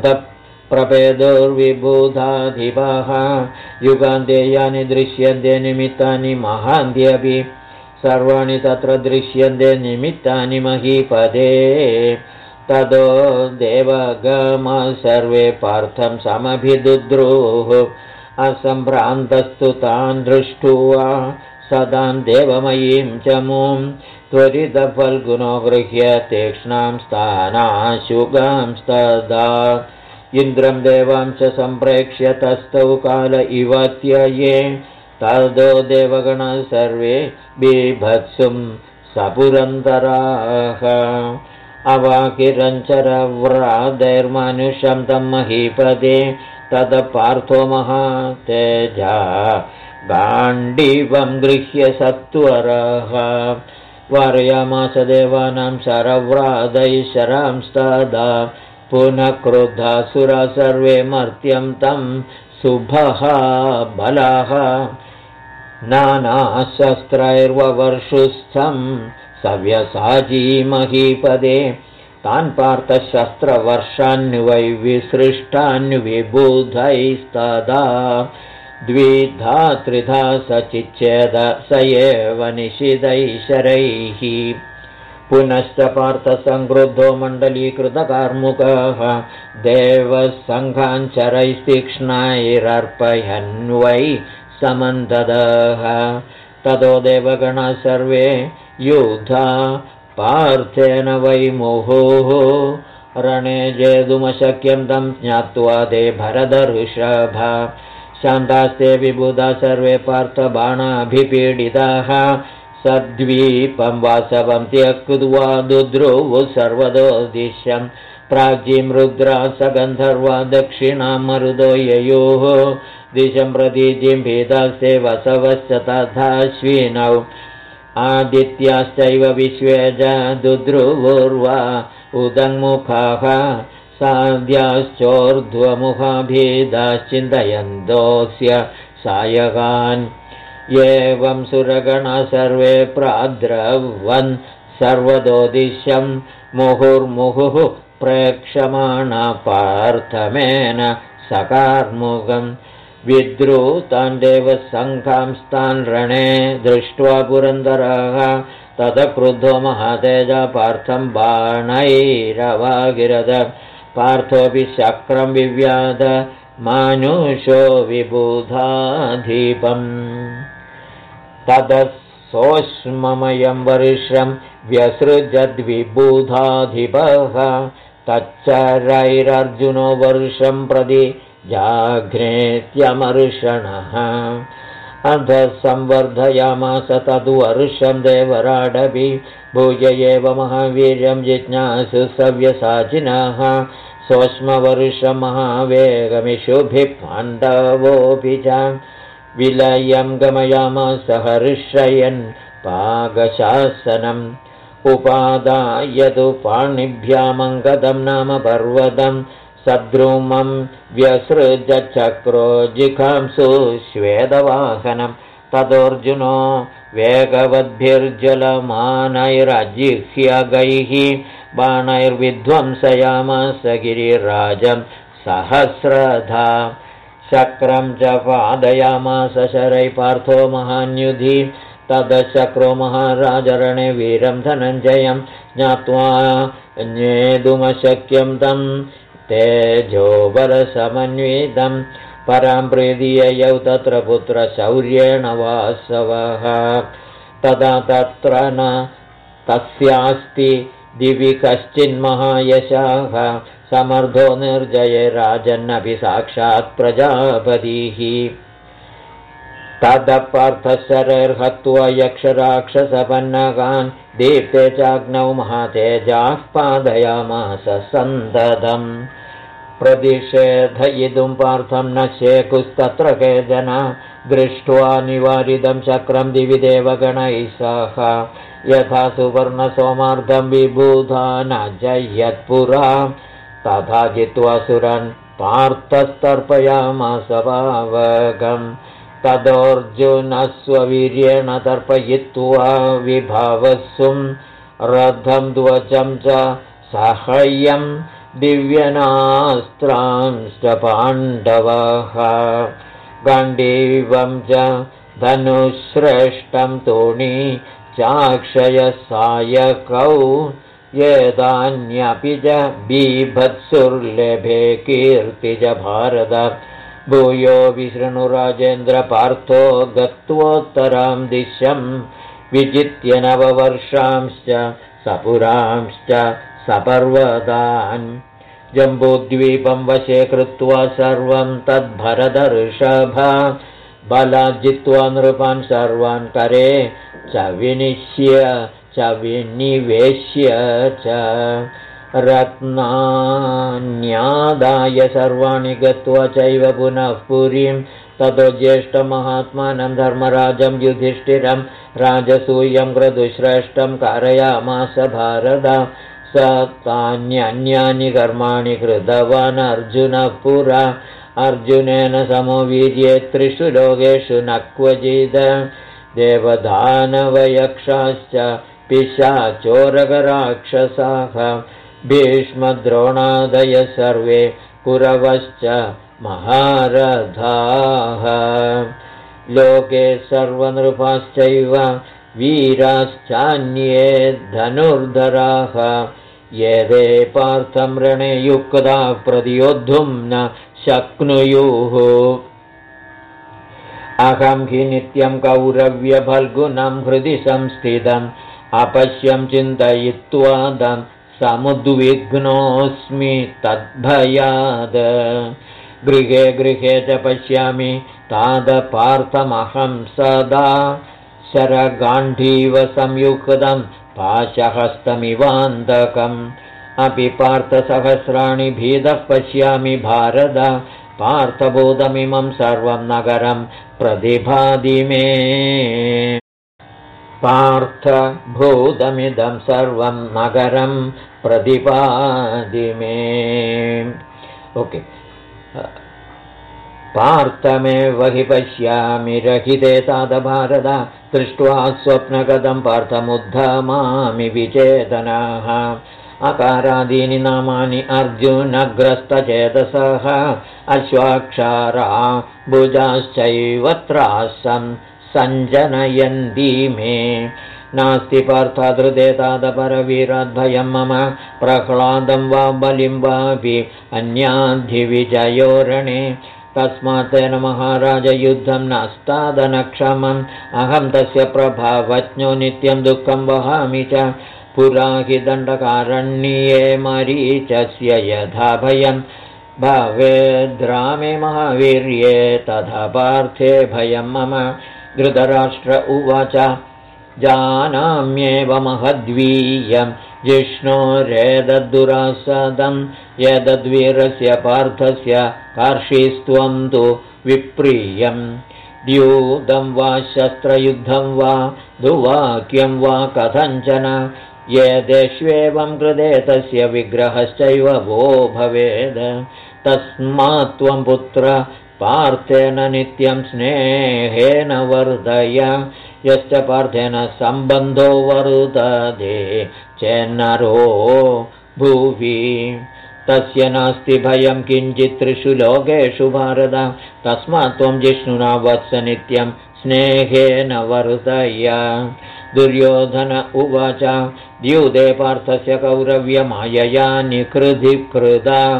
सन्धप्रभेदोर्विबुधाधिपः युगान्ते यानि दृश्यन्ते निमित्तानि महान्त्यपि सर्वाणि तत्र दृश्यन्ते निमित्तानि महीपदे ततो देवगमा सर्वे पार्थं समभिदुद्रुः असम्भ्रान्तस्तु तान् दृष्ट्वा सदां देवमयीं च मूं त्वरितफल्गुनो गृह्य तीक्ष्णां स्थानाशुगांस्तदा इन्द्रं देवां च सम्प्रेक्ष्य तस्थौ काल इवत्यये ततो देवगणाः सर्वे बिभत्सुं सपुरन्दराः अवाकिरञ्चरव्रादैर्मानुषं तं महीपदे तद पार्थो महातेजा गाण्डीवं गृह्य सत्वरः वारयामास देवानां शरव्रादैः शरांस्तदा पुनः क्रुद्धासुरा सर्वे मर्त्यं तं शुभः बलाः नानाशस्त्रैर्ववर्षुस्थं सव्यसाची महीपदे तान् पार्थशस्त्रवर्षान्वै विसृष्टान्विबुधैस्तदा द्विधा त्रिधा सचिच्छेद स एव निशितैशरैः पुनश्च पार्थसङ्क्रुद्धो मण्डलीकृतकार्मुकः देवसङ्घाञ्चरैस्तीक्ष्णैरर्पयन्वै समन्ततः ततो देवगणाः सर्वे युधा पार्थेन वै मुहुः रणे जेतुमशक्यं तं ज्ञात्वा ते भरतऋषभ शान्तास्ते विबुधा सर्वे पार्थबाणाभिपीडिताः सद्वीपं वासवं त्यक्त्वा दुद्रुवुः सर्वतो दिशं प्राचीं रुद्रा सगन्धर्वा दक्षिणां मरुदो ययोः दिशं प्रतीचिं भीतास्ते वसवश्च तथाश्विनौ आदित्याश्चैव विश्वे च दुद्रुवुर्वा उदङ्मुखाः साध्याश्चोर्ध्वमुखाभीदाश्चिन्तयन्तोऽस्य सायकान् एवं सुरगणा सर्वे प्राद्रवन् सर्वदोदिशं मुहुर्मुहुः प्रेक्षमाणा पार्थमेन सकार्मुकम् विद्रुतान् देवसङ्घांस्तान् रणे दृष्ट्वा पुरन्दरः ततक्रुद्धो महातेजा पार्थं बाणैरवागिरद पार्थोऽपि शक्रं विव्याध मानुषो विबुधाधिपम् ततः सोष्ममयं वर्षं व्यसृजद्विबुधाधिपः तच्चरैरर्जुनो वर्षं प्रति जाघ्नेत्यमर्षणः अध संवर्धयामास तद्वर्षं देवराडपि भूय एव महावीर्यं जिज्ञासु सव्यसाचिनः सोष्मवर्षं महावेगमिषुभिः पाण्डवोऽपि च विलयं गमयामास हर्षयन् पाकशासनम् उपादायतु पाणिभ्यामङ्गदं नाम पर्वतं सद्रुमं व्यसृजचक्रो जिघांसु श्वेतवाहनं तदोऽर्जुनो वेगवद्भिर्ज्वलमानैरजिह्यगैः बाणैर्विध्वंसयामास गिरिराजं सहस्रधा शक्रं च पादयामास शरैः पार्थो महान्युधि तदशक्रो महाराजरणे वीरं धनञ्जयं ज्ञात्वा ज्ञेतुमशक्यं तं तेजोबलसमन्वितं परां प्रीतिययौ तत्र पुत्रशौर्येण वासवः तदा तत्र न तस्यास्ति दिवि कश्चिन्महायशाः समर्थो निर्जये राजन्नपि साक्षात् प्रजापतिः तदपार्थशरैर्हत्वा यक्षराक्षसपन्नकान् दीप्ते चाग्नौ महातेजाः पादयामास सन्ततम् प्रतिषेधयितुं पार्थं न शेकुस्तत्र केचन दृष्ट्वा निवारितं चक्रं दिवि देवगणैः सह यथा सुवर्णसोमार्धं विबुधा न जयत्पुरा तथा जित्वा सुरन् पार्थस्तर्पयामास पावकम् तदोऽर्जुनः स्ववीर्येण तर्पयित्वा विभावस्सुं रथं ध्वजं च साहाय्यं दिव्यनास्त्रांश्च पाण्डवः गाण्डीवं च धनुश्रेष्ठं तोणी चाक्षयसायकौ एतान्यपि च बीभत्सुर्लेभे कीर्तिज भारत भूयो विशृणुराजेन्द्र पार्थो गत्वोत्तरां दिशं विजित्य नववर्षांश्च सपुरांश्च सपर्वतान् जम्बूद्वीपं वशे कृत्वा सर्वं तद्भरतऋषभ बलाज्जित्वा नृपान् सर्वान् करे च विनिश्य च विनिवेश्य च रत्नान्यादाय सर्वाणि गत्वा चैव पुनः पुरीं ततो ज्येष्ठमहात्मानं धर्मराजं युधिष्ठिरं राजसूयं क्रतुश्रेष्ठं कारयामास भारत स तान्यन्यानि कर्माणि कृतवान् अर्जुनः पुरा अर्जुनेन समो वीर्ये त्रिषु लोकेषु न क्वचित् देवदानवयक्षाश्च पिशाचोरगराक्षसाः भीष्मद्रोणादय सर्वे कुरवश्च महारथाः लोके सर्वनृपाश्चैव वीराश्चान्ये धनुर्धराः ये ते पार्थं रणे युक्ताः प्रतियोद्धुं न शक्नुयुः अहं हि नित्यं कौरव्यफल्गुनं हृदि संस्थितम् अपश्यं चिन्तयित्वा समुद्विग्नोऽस्मि तद्भयाद गृहे गृहे च पश्यामि तादपार्थमहं सदा शरगाण्डीव संयुक्तं पाशहस्तमिवान्तकम् अपि पार्थसहस्राणि भीतः पश्यामि भारत पार्थभूतमिमं सर्वं नगरं प्रतिभाति मे पार्थभूतमिदं सर्वं नगरं प्रतिभाति मे ओके पार्थमेव हि पश्यामि रहिते तादभारत दृष्ट्वा स्वप्नगतं पार्थमुद्धमामि विचेतनाः अकारादीनि नामानि अर्जुनग्रस्तचेतसः अश्वाक्षरा भुजाश्चैव त्रासं सञ्जनयन्ति मे नास्ति पार्थादृते तादपरवीराद्भयं मम प्रह्लादं वा बलिं वापि अन्याद्धिविजयोरणे तस्मात् तेन महाराज युद्धं नास्तादनक्षमम् अहं तस्य प्रभावज्ञो नित्यं दुःखं वहामि च पुरा हि दण्डकारण्ये मरीचस्य यथा भयं भवेद्रामे महावीर्ये तथा पार्थे भयं मम धृतराष्ट्र उवाच जानाम्येव महद्वीयं जिष्णोरेतद्दुरासदं यदद्वीरस्य पार्थस्य कार्षीस्त्वं तु विप्रियं द्यूतं वा शस्त्रयुद्धं वा दुवाक्यं वा कथञ्चन यदेष्वेवं कृते तस्य विग्रहश्चैव वो भवेद् तस्मात् त्वं पुत्र पार्थेन नित्यं स्नेहेन वर्धय यश्च पार्थेन सम्बन्धो वर्तते चेन्नरो भुवि तस्य नास्ति भयं किञ्चित् त्रिषु लोकेषु भारत तस्मात् त्वं जिष्णुना वत्स नित्यं स्नेहेन वर्धय दुर्योधन उवाच द्यूते पार्थस्य कौरव्यमायया निकृधिकृता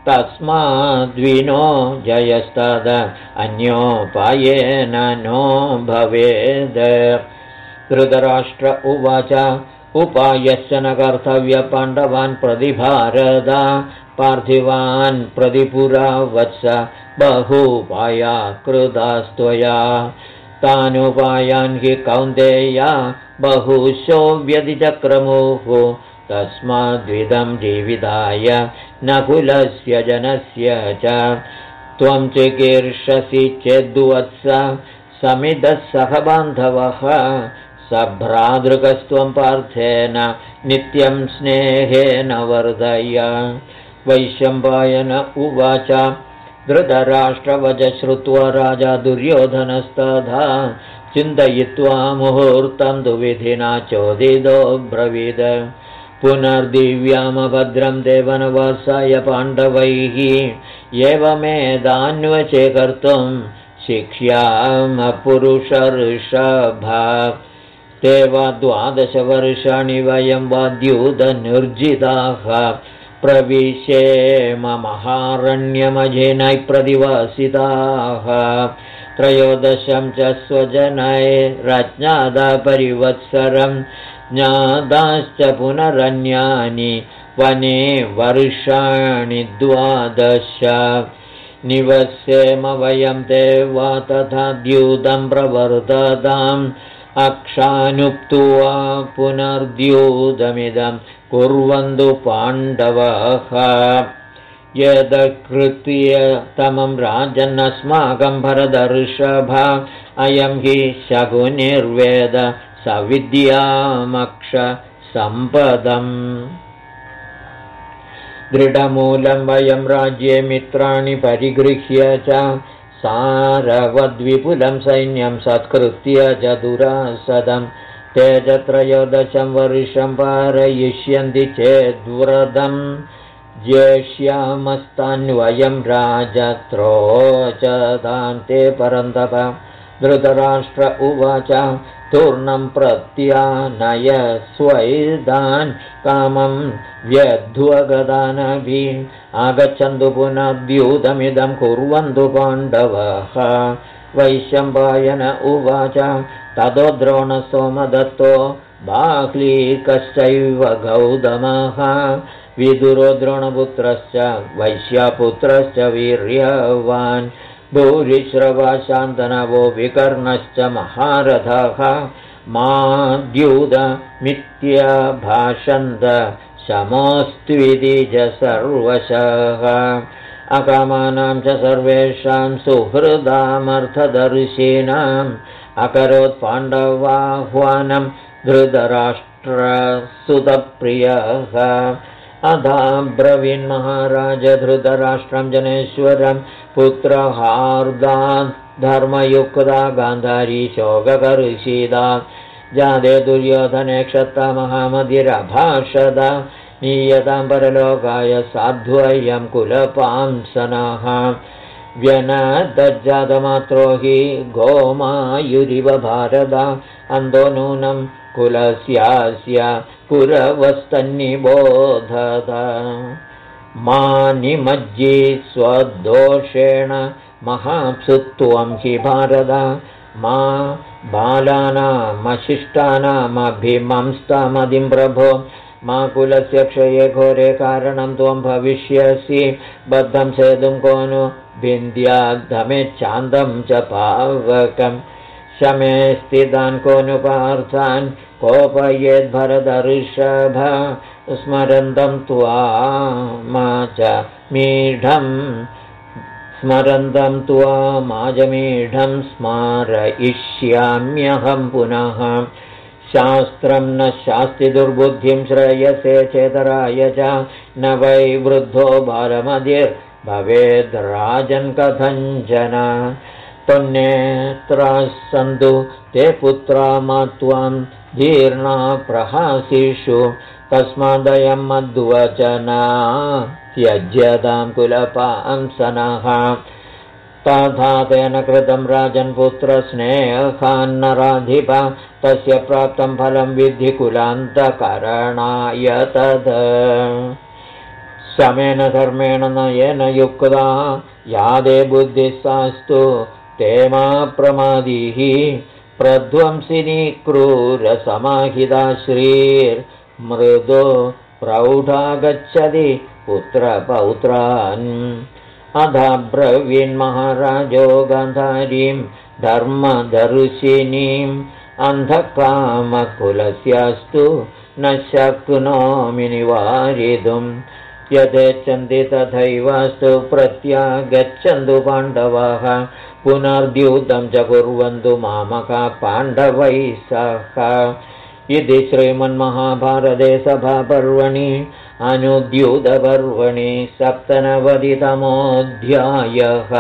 तस्माद्विनो जयस्तद अन्योपायेन नो भवेद्। धृतराष्ट्र उवाच उपायश्च न कर्तव्य पाण्डवान् प्रति भारत पार्थिवान् प्रति पुरा वत्स बहुपाया कृतास्त्वया तानुपायान् हि कौन्तेया बहुशो व्यतिचक्रमुः तस्माद्विदं जीविताय नकुलस्य जनस्य च त्वं चिकीर्षसि चेद्वत्स समिदः सह बान्धवः सभ्रातृकस्त्वं पार्थेन नित्यं स्नेहेन वर्धय। वैशम्पायन उवाच धृतराष्ट्रवच श्रुत्वा राजा दुर्योधनस्तथा चिन्तयित्वा मुहूर्तं तु विधिना चोदितो ब्रवीद पुनर्दिव्यामभद्रं देवनवासाय पाण्डवैः एवमेदान्वचे कर्तुं शिक्ष्यामपुरुषर्षभा ते वा 12 वर्षाणि वयं वा द्यूतनिर्जिताः प्रविशेम महारण्यमजेनैः प्रतिवासिताः 13 च स्वजनैरज्ञाता परिवत्सरं ज्ञाताश्च पुनरन्यानि वने वर्षाणि 12 निवस्येम वयं ते वा तथा द्यूतं प्रवर्तताम् अक्षानुप्त्वा पुनर्द्यूतमिदं कुर्वन्तु पाण्डवाः यदकृत्य तमं राजन्नस्माकं भरतर्षभा अयं हि शकुनिर्वेद सविद्यामक्षसम्पदम् दृढमूलं वयं राज्ये मित्राणि परिगृह्य च सारवद्विपुलं सैन्यं सत्कृत्य च दुरासदं ते च 13 वर्षं पारयिष्यन्ति चेद्व्रतं ज्येष्यामस्तान्वयं राजत्रोचतां ते परन्तप। धृतराष्ट्र उवाच तूर्णं प्रत्यानय स्वैदान् कामं व्यध्वगदानभि आगच्छन्तु पुनः द्यूतमिदं कुर्वन्तु पाण्डवाः। वैशम्पायन उवाच ततो द्रोणसोमदत्तो बाह्लीकश्चैव गौतमः विदुरो द्रोणपुत्रश्च वैश्यपुत्रश्च वीर्यवान् भूरिश्रवा शान्तनवो विकर्णश्च महारथः माद्यूतमित्यभाषन्त शमोऽस्त्विति च सर्वशः अकामानां च सर्वेषां सुहृदामर्थदर्शिनाम् अकरोत् पाण्डवाह्वानं धृतराष्ट्रसुतप्रियः अधाब्रवीन्महाराज धृतराष्ट्रं जनेश्वरं पुत्रहार्दान् धर्मयुक्ता गान्धारी शोककर्षिता जाते दुर्योधने क्षत्ता महामतिरभाषद नीयतां परलोकाय साध्वयं कुलपांसनः व्यनदज्जातमात्रो हि गोमायुरिव भारत अन्तो नूनं कुलस्यास्य पुरवस्तन्निबोधत मा निमज्जी स्वदोषेण महाप्सुत्वं हि भारत मा बालानामशिष्टानामभिमंस्तमदिं प्रभो मा कुलस्य क्षये घोरे कारणं त्वं भविष्यसि बद्धं सेतुं को नु भिन्द्याद्धमेच्छान्दं च पावकं शमे स्थितान् को नु पार्थान् कोपयेद्भरतर्षभ स्मरन्तं त्वामाजमीढं स्मारयिष्याम्यहं पुनः शास्त्रं न शास्ति दुर्बुद्धिं श्रेयसे चेतराय च न वै वृद्धो बालमधिर्भवेद्राजन् कथञ्चन त्वन्नेत्राः सन्तु ते पुत्रा मा त्वां जीर्णा प्रहासिषु तस्मादयं मद्वचना त्यज्यतां कुलपांसनः तथा तेन कृतं राजन् पुत्रस्नेहान्नराधिप तस्य प्राप्तं फलं विद्धि कुलान्तकरणाय तद् समेन धर्मेण नयेन युक्ता यादे बुद्धिस्सास्तु ते मा प्रमादीः प्रध्वंसिनी क्रूरसमाहिता श्रीर्मृदो प्रौढा गच्छति पुत्रपौत्रान् अधब्रवीन्महाराजो गान्धारीं धर्मदर्शिनीम् अन्धकामकुलस्यास्तु न शक्नोमि निवारितुं यथेच्छन्ति तथैवास्तु प्रत्यागच्छन्तु पाण्डवाः पुनर्द्यूतं च कुर्वन्तु मामका पाण्डवैः सह इति श्रीमन्महाभारते सभापर्वणि अनुद्यूतपर्वणि 97तमोऽध्यायः।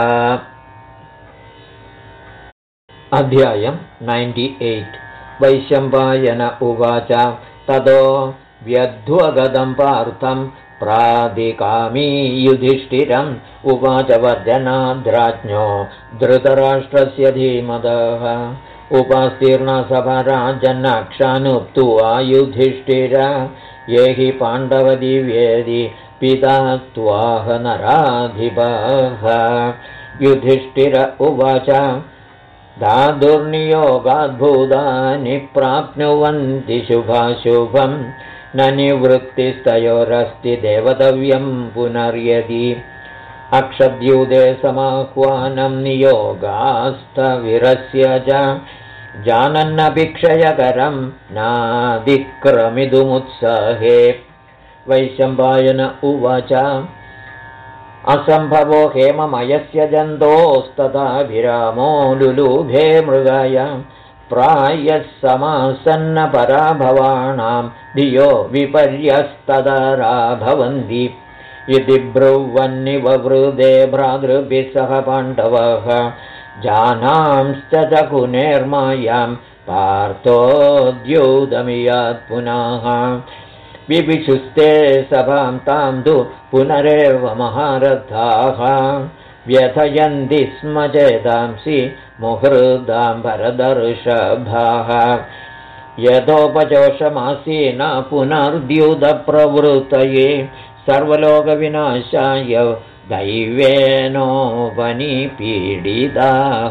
अध्यायं 98। वैशम्पायन उवाच ततो व्यध्वगतं पार्थं प्रादिकामी युधिष्ठिरम् उवाच वर्धनाद्राज्ञो धृतराष्ट्रस्य धीमतः उपास्तीर्णसभराजन्नक्षानुप्त्वा युधिष्ठिर ये हि पाण्डवदिव्येदि पिता त्वाह नराधिपः। युधिष्ठिर उवाच धातुर्नियोगाद्भूतानि प्राप्नुवन्ति शुभाशुभं न निवृत्तिस्तयोरस्ति देवतव्यं पुनर्यदि अक्षद्यूते समाह्वानं नियोगास्तविरस्य च जानन्नभिक्षयकरं नादिक्रमितुमुत्साहे। वैशम्पायन उवाच असम्भवो हेममयस्य जन्तोस्तथाभिरामो लुलुभे मृगाय प्रायः समासन्न पराभवाणां धियो विपर्यस्तदरा भवन्ति इति ब्रुवन्निववृदे भ्रातृभिः सह पाण्डवः जानांश्च जकुनेर्मायां पार्थोद्यूतमियात् पुनः विभिषुस्ते सभां तां तु पुनरेव महारथाः व्यथयन्ति स्म चेतांसि मुहृदां भरदर्षभाः यथोपजोषमासीन पुनर्द्यूतप्रवृत्तये सर्वलोकविनाशाय दैवेनोपनिपीडिताः।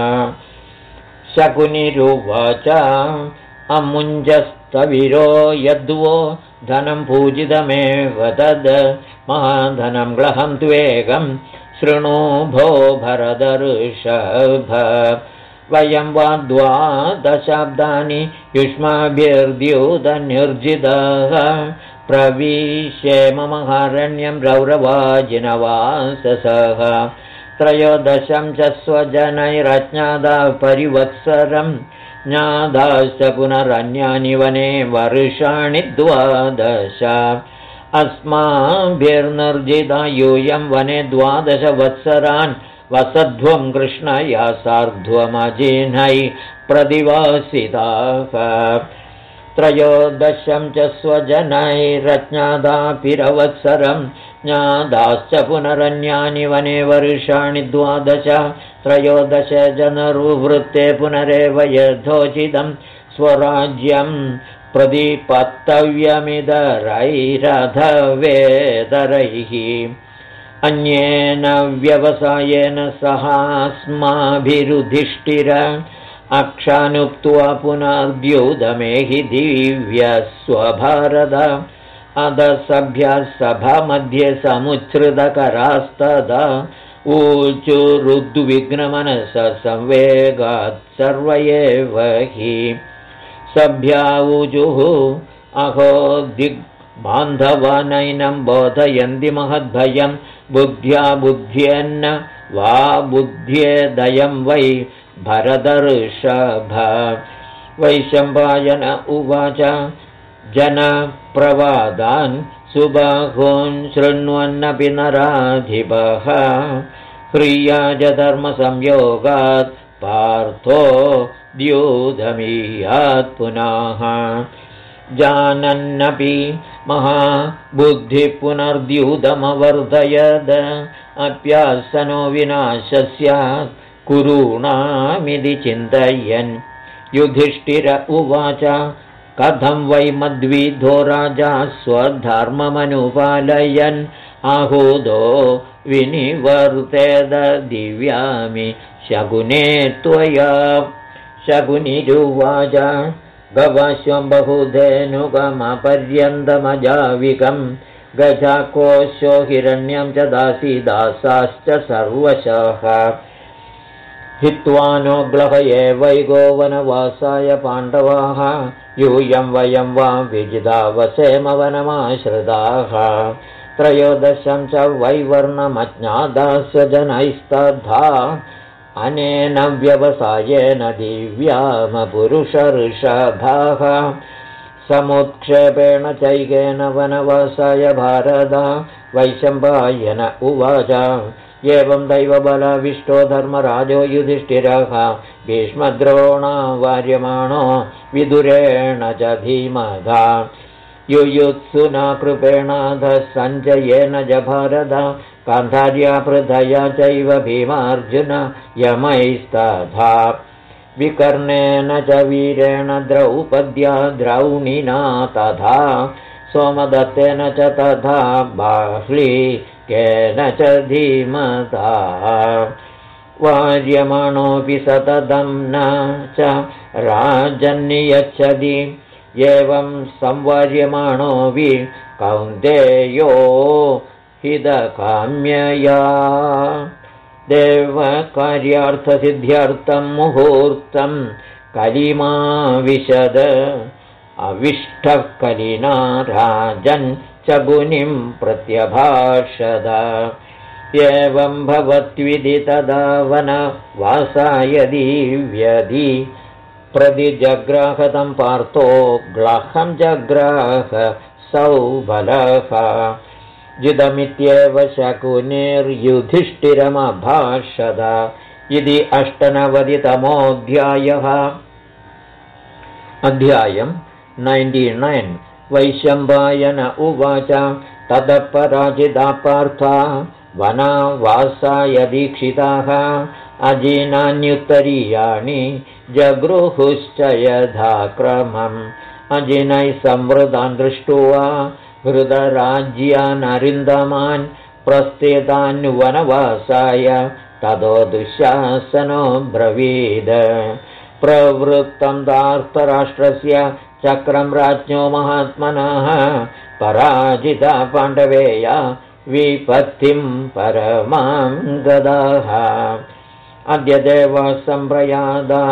शकुनिरुवाच अमुञ्जस्तविरो यद्वो धनं पूजितमेव तद् महाधनं ग्लहं त्वेगं शृणु भो भरदर्षभ वयं वा द्वादशाब्दानि युष्माभिर्द्यूतनिर्जितः प्रविशेम महारण्यं रौरवाजिनवाससः त्रयोदशं च स्वजनैरज्ञादा परिवत्सरं ज्ञादाश्च पुनरन्यानि वने वर्षाणि 12 अस्माभिर्निर्जिता यूयं वने 12 वत्सरान् वसध्वं कृष्णया सार्ध्वमजिनैः प्रतिवासिताः त्रयोदशं च स्वजनैरज्ञादापिरवत्सरं ज्ञादाश्च पुनरन्यानि वने वर्षाणि 12 त्रयोदश जनरुवृत्ते पुनरेव यथोचितं स्वराज्यं प्रतिपत्तव्यमिदरैरधवेदरैः अन्येन व्यवसायेन सहास्माभिरुधिष्ठिर अक्षानुप्त्वा पुनर्द्यूतमेहि दिव्यस्वभारत अधसभ्यः सभामध्ये समुच्छ्रितकरास्तदा ऊचुरुद्विग्नमनसः संवेगात् सर्व एव हि सभ्या ऊजुः अहो दिग्बान्धवानैनं बोधयन्ति महद्भयं बुद्ध्या बुद्ध्यन्न वा बुद्ध्येदयं वै भरदर्षभ। वैशम्पायन उवाच जनप्रवादान् सुबाहून् शृण्वन्नपि नराधिपः ह्रियाज धर्मसंयोगात् पार्थो द्यूतमीयात् पुनः जानन्नपि महाबुद्धिः पुनर्द्यूतमवर्धयद अप्यासनो विनाशस्यात् कुरूणामिति चिन्तयन् युधिष्ठिर उवाच कथं वै मद्विधो राजा स्वधर्ममनुपालयन् आहूदो विनिवर्तेद दिव्यामि शकुने त्वया। शकुनिरुवाच गवाश्वं बहुधेनुगमपर्यन्तमजाविकं गजाकोशो हिरण्यं च दासीदासाश्च सर्वशः हित्वानो ग्लहये वैगो वनवासाय पाण्डवाः यूयं वयं वां विजितावसेम वनमाश्रिताः त्रयोदशं च वैवर्णमज्ञादाः स्वजनैस्तथा अनेन व्यवसायेन दिव्यामपुरुषऋषभाः समुत्क्षेपेण चैकेन वनवासाय भारत वैशम्पायन उवाच एवं दैवबलाविष्टो धर्मराजो युधिष्ठिरः भीष्मद्रोणा वार्यमाणो विदुरेण च धीमधा युयुत्सुना कृपेणाधः सञ्जयेन च भारत गान्धार्या पृथया चैव भीमार्जुन यमैस्तथा विकर्णेन च वीरेण द्रौपद्या द्रौणिना तथा सोमदत्तेन च तथा बाह्लीकेन च धीमता वार्यमाणोऽपि सततं न च राजन्नियच्छति एवं संवार्यमाणो वि कौन्तेयो हितकाम्यया देवकार्यार्थसिद्ध्यर्थं मुहूर्तं कलिमाविशद अविष्टः कलिना राजन् च गुनिं प्रत्यभाषद एवं भवत्विधि तदा वनवासाय दिव्यधि प्रतिजग्राहतं पार्थो ग्लाहं जग्राह सौबलः जिदमित्येव शकुनिर्युधिष्ठिरमभाषद इति 98तमोऽध्यायः। अध्यायं 99। वैशम्पायन उवाच ततः पराजिता पार्था वनवासाय दीक्षिताः अजिनान्युत्तरीयाणि जगृहुश्च यथा क्रमम् अजिनैः संवृतान् दृष्ट्वा हृदराज्यानरिन्दमान् प्रस्थितान् वनवासाय ततो दुःशासनो ब्रवीद प्रवृत्तं धार्तराष्ट्रस्य चक्रं राज्ञो महात्मनः पराजिता पाण्डवेया विपत्तिं परमां गदाः अद्य देवाः सम्प्रयादाः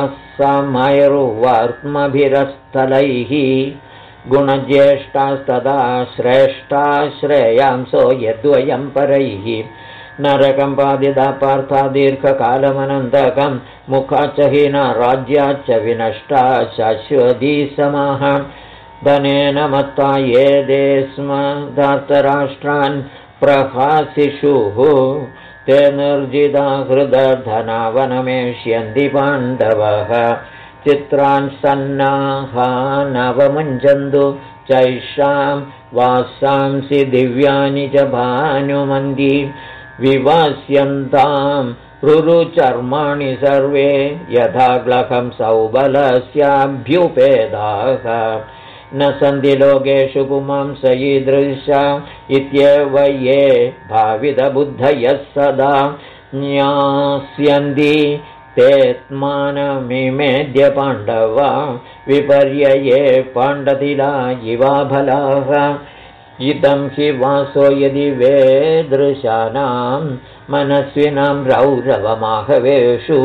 समैर्वर्त्मभिरस्थलैः गुणज्येष्ठास्तदा श्रेष्ठा श्रेयांसो यद्वयं परैः नरकं पादिता पार्था दीर्घकालमनन्तकं मुखाच्च हीना राज्याच्च विनष्टा शाश्वती समाः धनेन मत्ता ये दे स्म धार्तराष्ट्रान् प्रहासिषुः ते निर्जिता हृदधनावनमेष्यन्ति पाण्डवः चित्रान् सन्नाहानवमुञ्चन्तु चैषां वासांसि दिव्यानि च भानुमन्दी विवास्यन्तां रुरुचर्माणि सर्वे यथा ग्लहं सौबलस्याभ्युपेदाः न सन्ति लोकेषु पुमांस ईदृशा इत्येव ये भावितबुद्धयः सदा न्यास्यन्ति तेऽत्मानमिमेद्य पाण्डवा विपर्यये पाण्डतिला इवाभलाः इदं हि वासो यदि वेदृशानां मनस्विनां रौरवमाहवेषु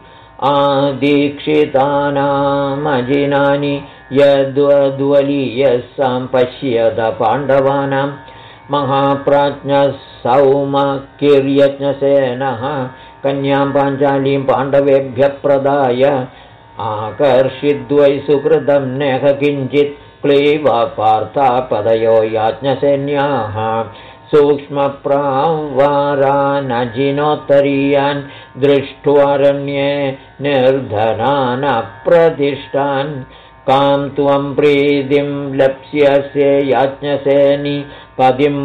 आदीक्षितानामजिनानि यद्वद्वलीयः सम्पश्यत पाण्डवानां महाप्राज्ञः सौमकिर्यज्ञसेनः कन्यां पाञ्चालीं पाण्डवेभ्यः प्रदाय आकर्षिद्वै सुकृतं नेह किञ्चित् क्लीवा पार्थापदयो याज्ञसेन्याः सूक्ष्मप्रावारानजिनोत्तरीयान् दृष्ट्वारण्ये निर्धनान् अप्रतिष्ठान् कां त्वं प्रीतिं लप्स्यसे याज्ञसेनि पदिं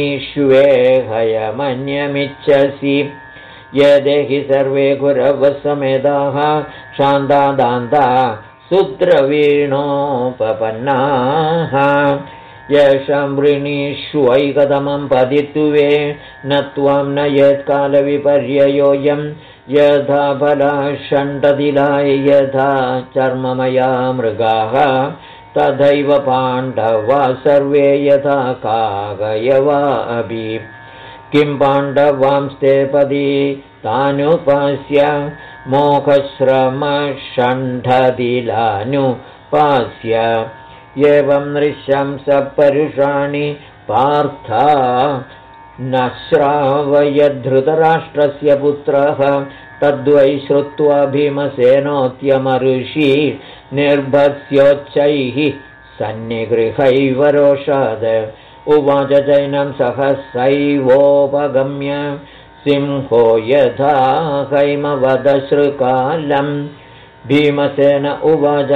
वृणीष्वेहयमन्यमिच्छसि ये देहि सर्वे गुरवः समेताः शान्ता दान्ता सुद्रवीणोपपन्नाः येषां वृणीष्वैकतमं पतित्वे न त्वां नयेत्कालविपर्ययोऽयं यथा फलाषण्डतिलाय यथा चर्ममया मृगाः तथैव पाण्डवा सर्वे यथा कागयवा अपि किं पाण्डवांस्ते पदी तानुपास्य मोक्षश्रमषण्डतिलानुपास्य एवं नृशंसपरुषाणि पार्था न श्रावयद्धृतराष्ट्रस्य पुत्रः तद्वै श्रुत्वा भीमसेनोत्यमऋषि निर्भस्योच्चैः सन्निगृहैव रोषाद उवाच चैनं सहसैवोपगम्य सिंहो यथा हैमवदश्रुकालं भीमसेन उवाच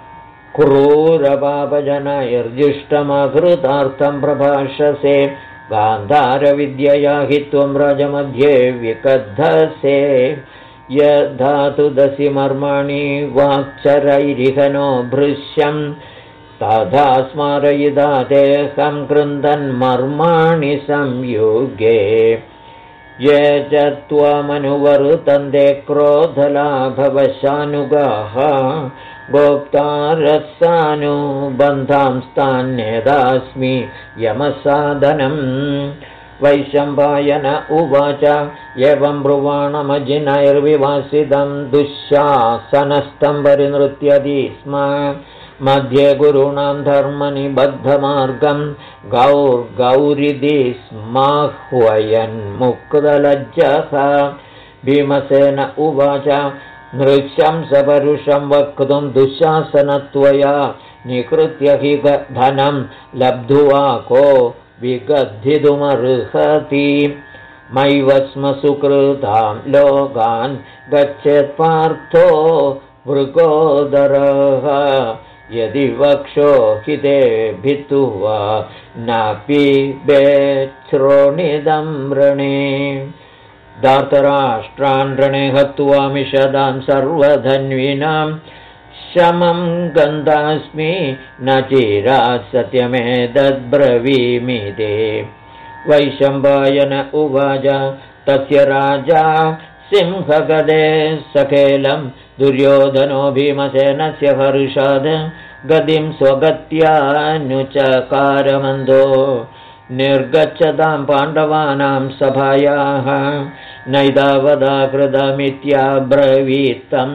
क्रूरपापजनैर्जुष्टमकृतार्थं प्रभाषसे गान्धारविद्यया हि त्वं राजमध्ये विकद्धसे यथा तु दसि मर्माणि वाक्चरैरिहनो भृश्यं तथा स्मारयिता तेऽहं कृन्दन्मर्माणि संयुगे ये च त्वमनुवर्तन्ते क्रोधलाभवशानुगाः गोप्तारस्सानुबन्धांस्तान्यदास्मि यमसाधनम् वैशम्पायन उवाच एवं ब्रुवाणमजिनैर्विवासितं दुःशासनस्थं परिनृत्यति स्म मध्ये गुरूणां धर्मनिबद्धमार्गं गौरिदि स्माह्वयन्मुक्तलज्जः भीमसेन उवाच नृशंसपरुषं वक्तुं दुःशासनत्वया निकृत्य हि धनं लब्ध्वा को विगद्धितुमर्हति मैव स्म सुकृतां लोकान् गच्छेत् पार्थो वृकोदरः यदि वक्षो हिते भित्त्वा नापि बेच्छ्रोणिदं रणे धार्तराष्ट्रान् रणे हत्वा मिषदां सर्वधन्विनां शमं गन्धास्मि न चिरात् सत्यमेतद्ब्रवीमि ते वैशम्पायन उवाच तस्य राजा सिंहगदे सखेलं दुर्योधनो भीमसेनस्य हर्षाद् गदिं स्वगत्यानुचकारमन्दो निर्गच्छतां पाण्डवानां सभायाः नैतावदा कृतमित्याब्रवीत्तं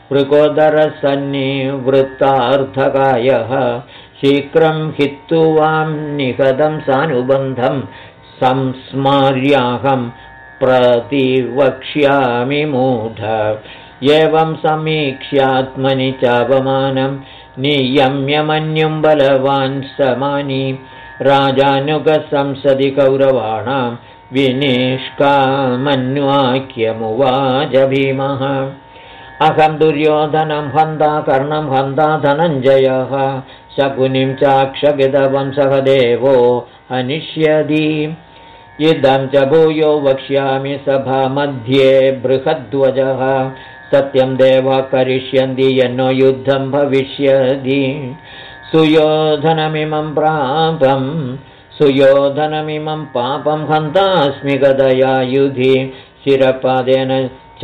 वृकोदरसन्निवृत्तार्थकायः शीघ्रं हित्वां निहतं सानुबन्धं संस्मार्याहं प्रतिवक्ष्यामि मूढ एवं समीक्ष्यात्मनि चापमानं नियम्यमन्युं बलवान् समानी राजानुगसंसदि कौरवाणां विनिष्कामन्वाक्यमुवाच भीमः अहं दुर्योधनं हन्ता कर्णं हन्ता धनञ्जयः शकुनिं चाक्षगितवं सहदेवो हनिष्यति इदं च भूयो वक्ष्यामि सभामध्ये बृहद्वजः सत्यं देवा करिष्यन्ति यन्नो युद्धं भविष्यति सुयोधनमिमं पापं हन्तास्मि गदया युधि शिरपादेन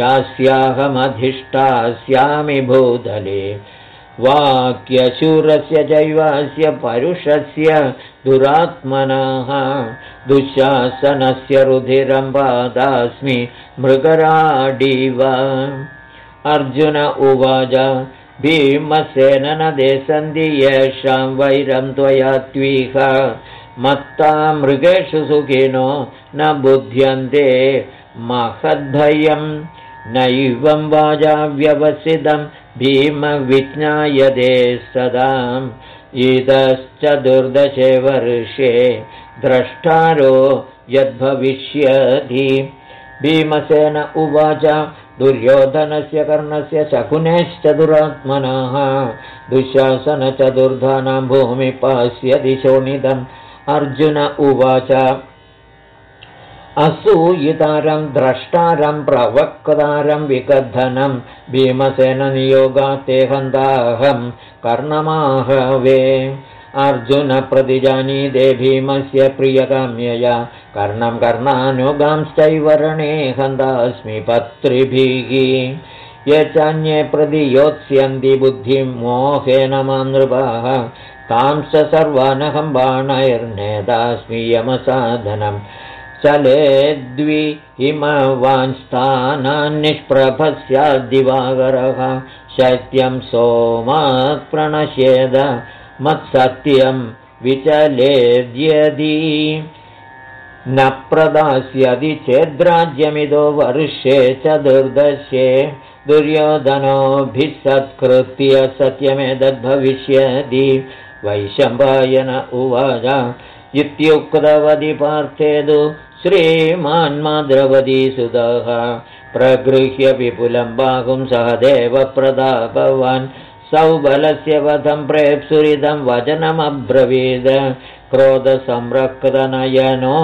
चास्याहमधिष्ठास्यामि भूतले वाक्यशूरस्य चैवास्य परुषस्य दुरात्मनः दुःशासनस्य रुधिरं पादास्मि मृगराडीव अर्जुन उवाच भीमसेन न देशन्ति येषां वैरं त्वया त्विह मत्ता मृगेषु सुखिनो न बुध्यन्ते महद्भयं नैवं वाजा व्यवसितं भीम विज्ञायते सदाम् इतश्च दुर्दशे वर्षे द्रष्टारो यद्भविष्यति भीमसेन उवाच दुर्योधनस्य कर्णस्य शकुनेश्च दुरात्मनः दुःशासनचतुर्धानां भूमिपास्यति शोणितम् अर्जुन उवाच असूयितारं द्रष्टारं प्रवक्तारं विकद्धनं भीमसेन नियोगात् ते हन्ताहं कर्णमाहवे अर्जुनप्रतिजानीते भीमस्य प्रियकाम्यया कर्णं कर्णानुगांश्चैव रणे हन्तास्मि पत्रिभिः ये चान्ये प्रतियोत्स्यन्ति बुद्धिं मोहेन मां नृपाः तांश्च सर्वानहं बाणैर्नेदास्मि यमसाधनं चलेद्वि हिमवांस्थानान्निष्प्रभः स्याद्दिवाकरः शैत्यं सोमात् प्रणश्येद मत्सत्यं विचलेद्यदि न प्रदास्यति चेद्राज्यमिदो वर्षे चतुर्दशे दुर्योधनोभिः सत्कृत्य सत्यमेतद्भविष्यति वैशम्पायन उवाच इत्युक्तवति पार्थेदु श्रीमान्माद्रवतीसुतः प्रगृह्य विपुलं बाहुं सहदेव प्रतापवान् सौबलस्य वधं प्रेप्सुरिदं वचनमब्रवीद क्रोधसंरक्तनयनो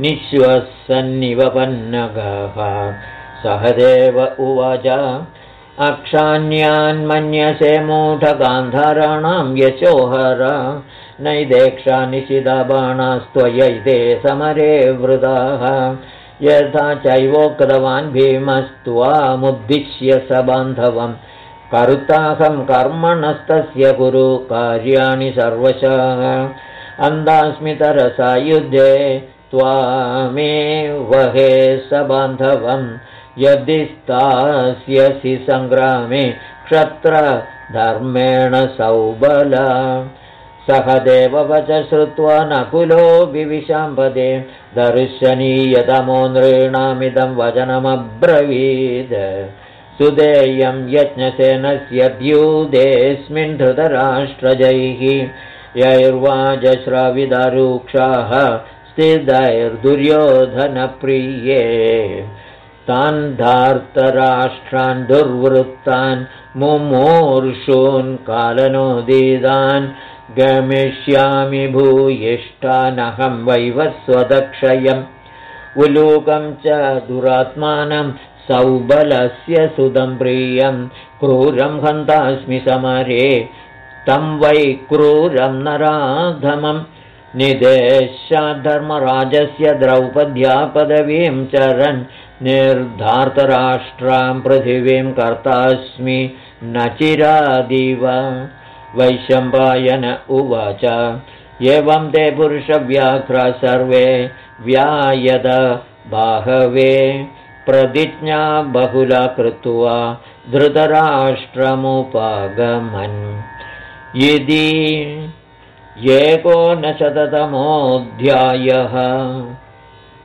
निःश्वसन्निवपन्नगः सहदेव उवाच अक्षान्यान्मन्यसे मूढगान्धाराणां यशोहर नैदेक्षा निशितबाणास्त्वयैते समरे वृताः यथा चैवोक्तवान् भीमस्त्वामुद्दिश्य स बान्धवम् करुताहं कर्मणस्तस्य कुरु कार्याणि सर्वशः अन्दास्मि तरसा युद्धे त्वामेव हे स बान्धवम् यदि स्थास्यसि सङ्ग्रामे क्षत्रधर्मेण सौबल सहदेव वच श्रुत्वा नकुलो विविशाम्पदे दर्शनीयतमो नृणामिदं वचनमब्रवीद सुदेयं यज्ञसेनस्य द्यूतेऽस्मिन् धृतराष्ट्रजैः यैर्वाजश्राविदारूक्षाः स्थितैर्दुर्योधनप्रिये तान् धार्तराष्ट्रान् दुर्वृत्तान् मुमूर्षून् कालनोदितान् गमिष्यामि भूयिष्ठानहं वैवस्वदक्षयम् उलूकं च दुरात्मानं सौबलस्य सुतं प्रियं क्रूरं हन्तास्मि समरे तं वै क्रूरं नराधमं निदेशाद्धर्मराजस्य द्रौपद्या पदवीं चरन् निर्धार्तराष्ट्रां पृथिवीं कर्तास्मि न चिरादिव वैशम्पायन उवाच एवं ते पुरुषव्याघ्रा सर्वे व्यायद बाहवे प्रतिज्ञा बहुला कृत्वा धृतराष्ट्रमुपागमन् इति 19तमोऽध्यायः।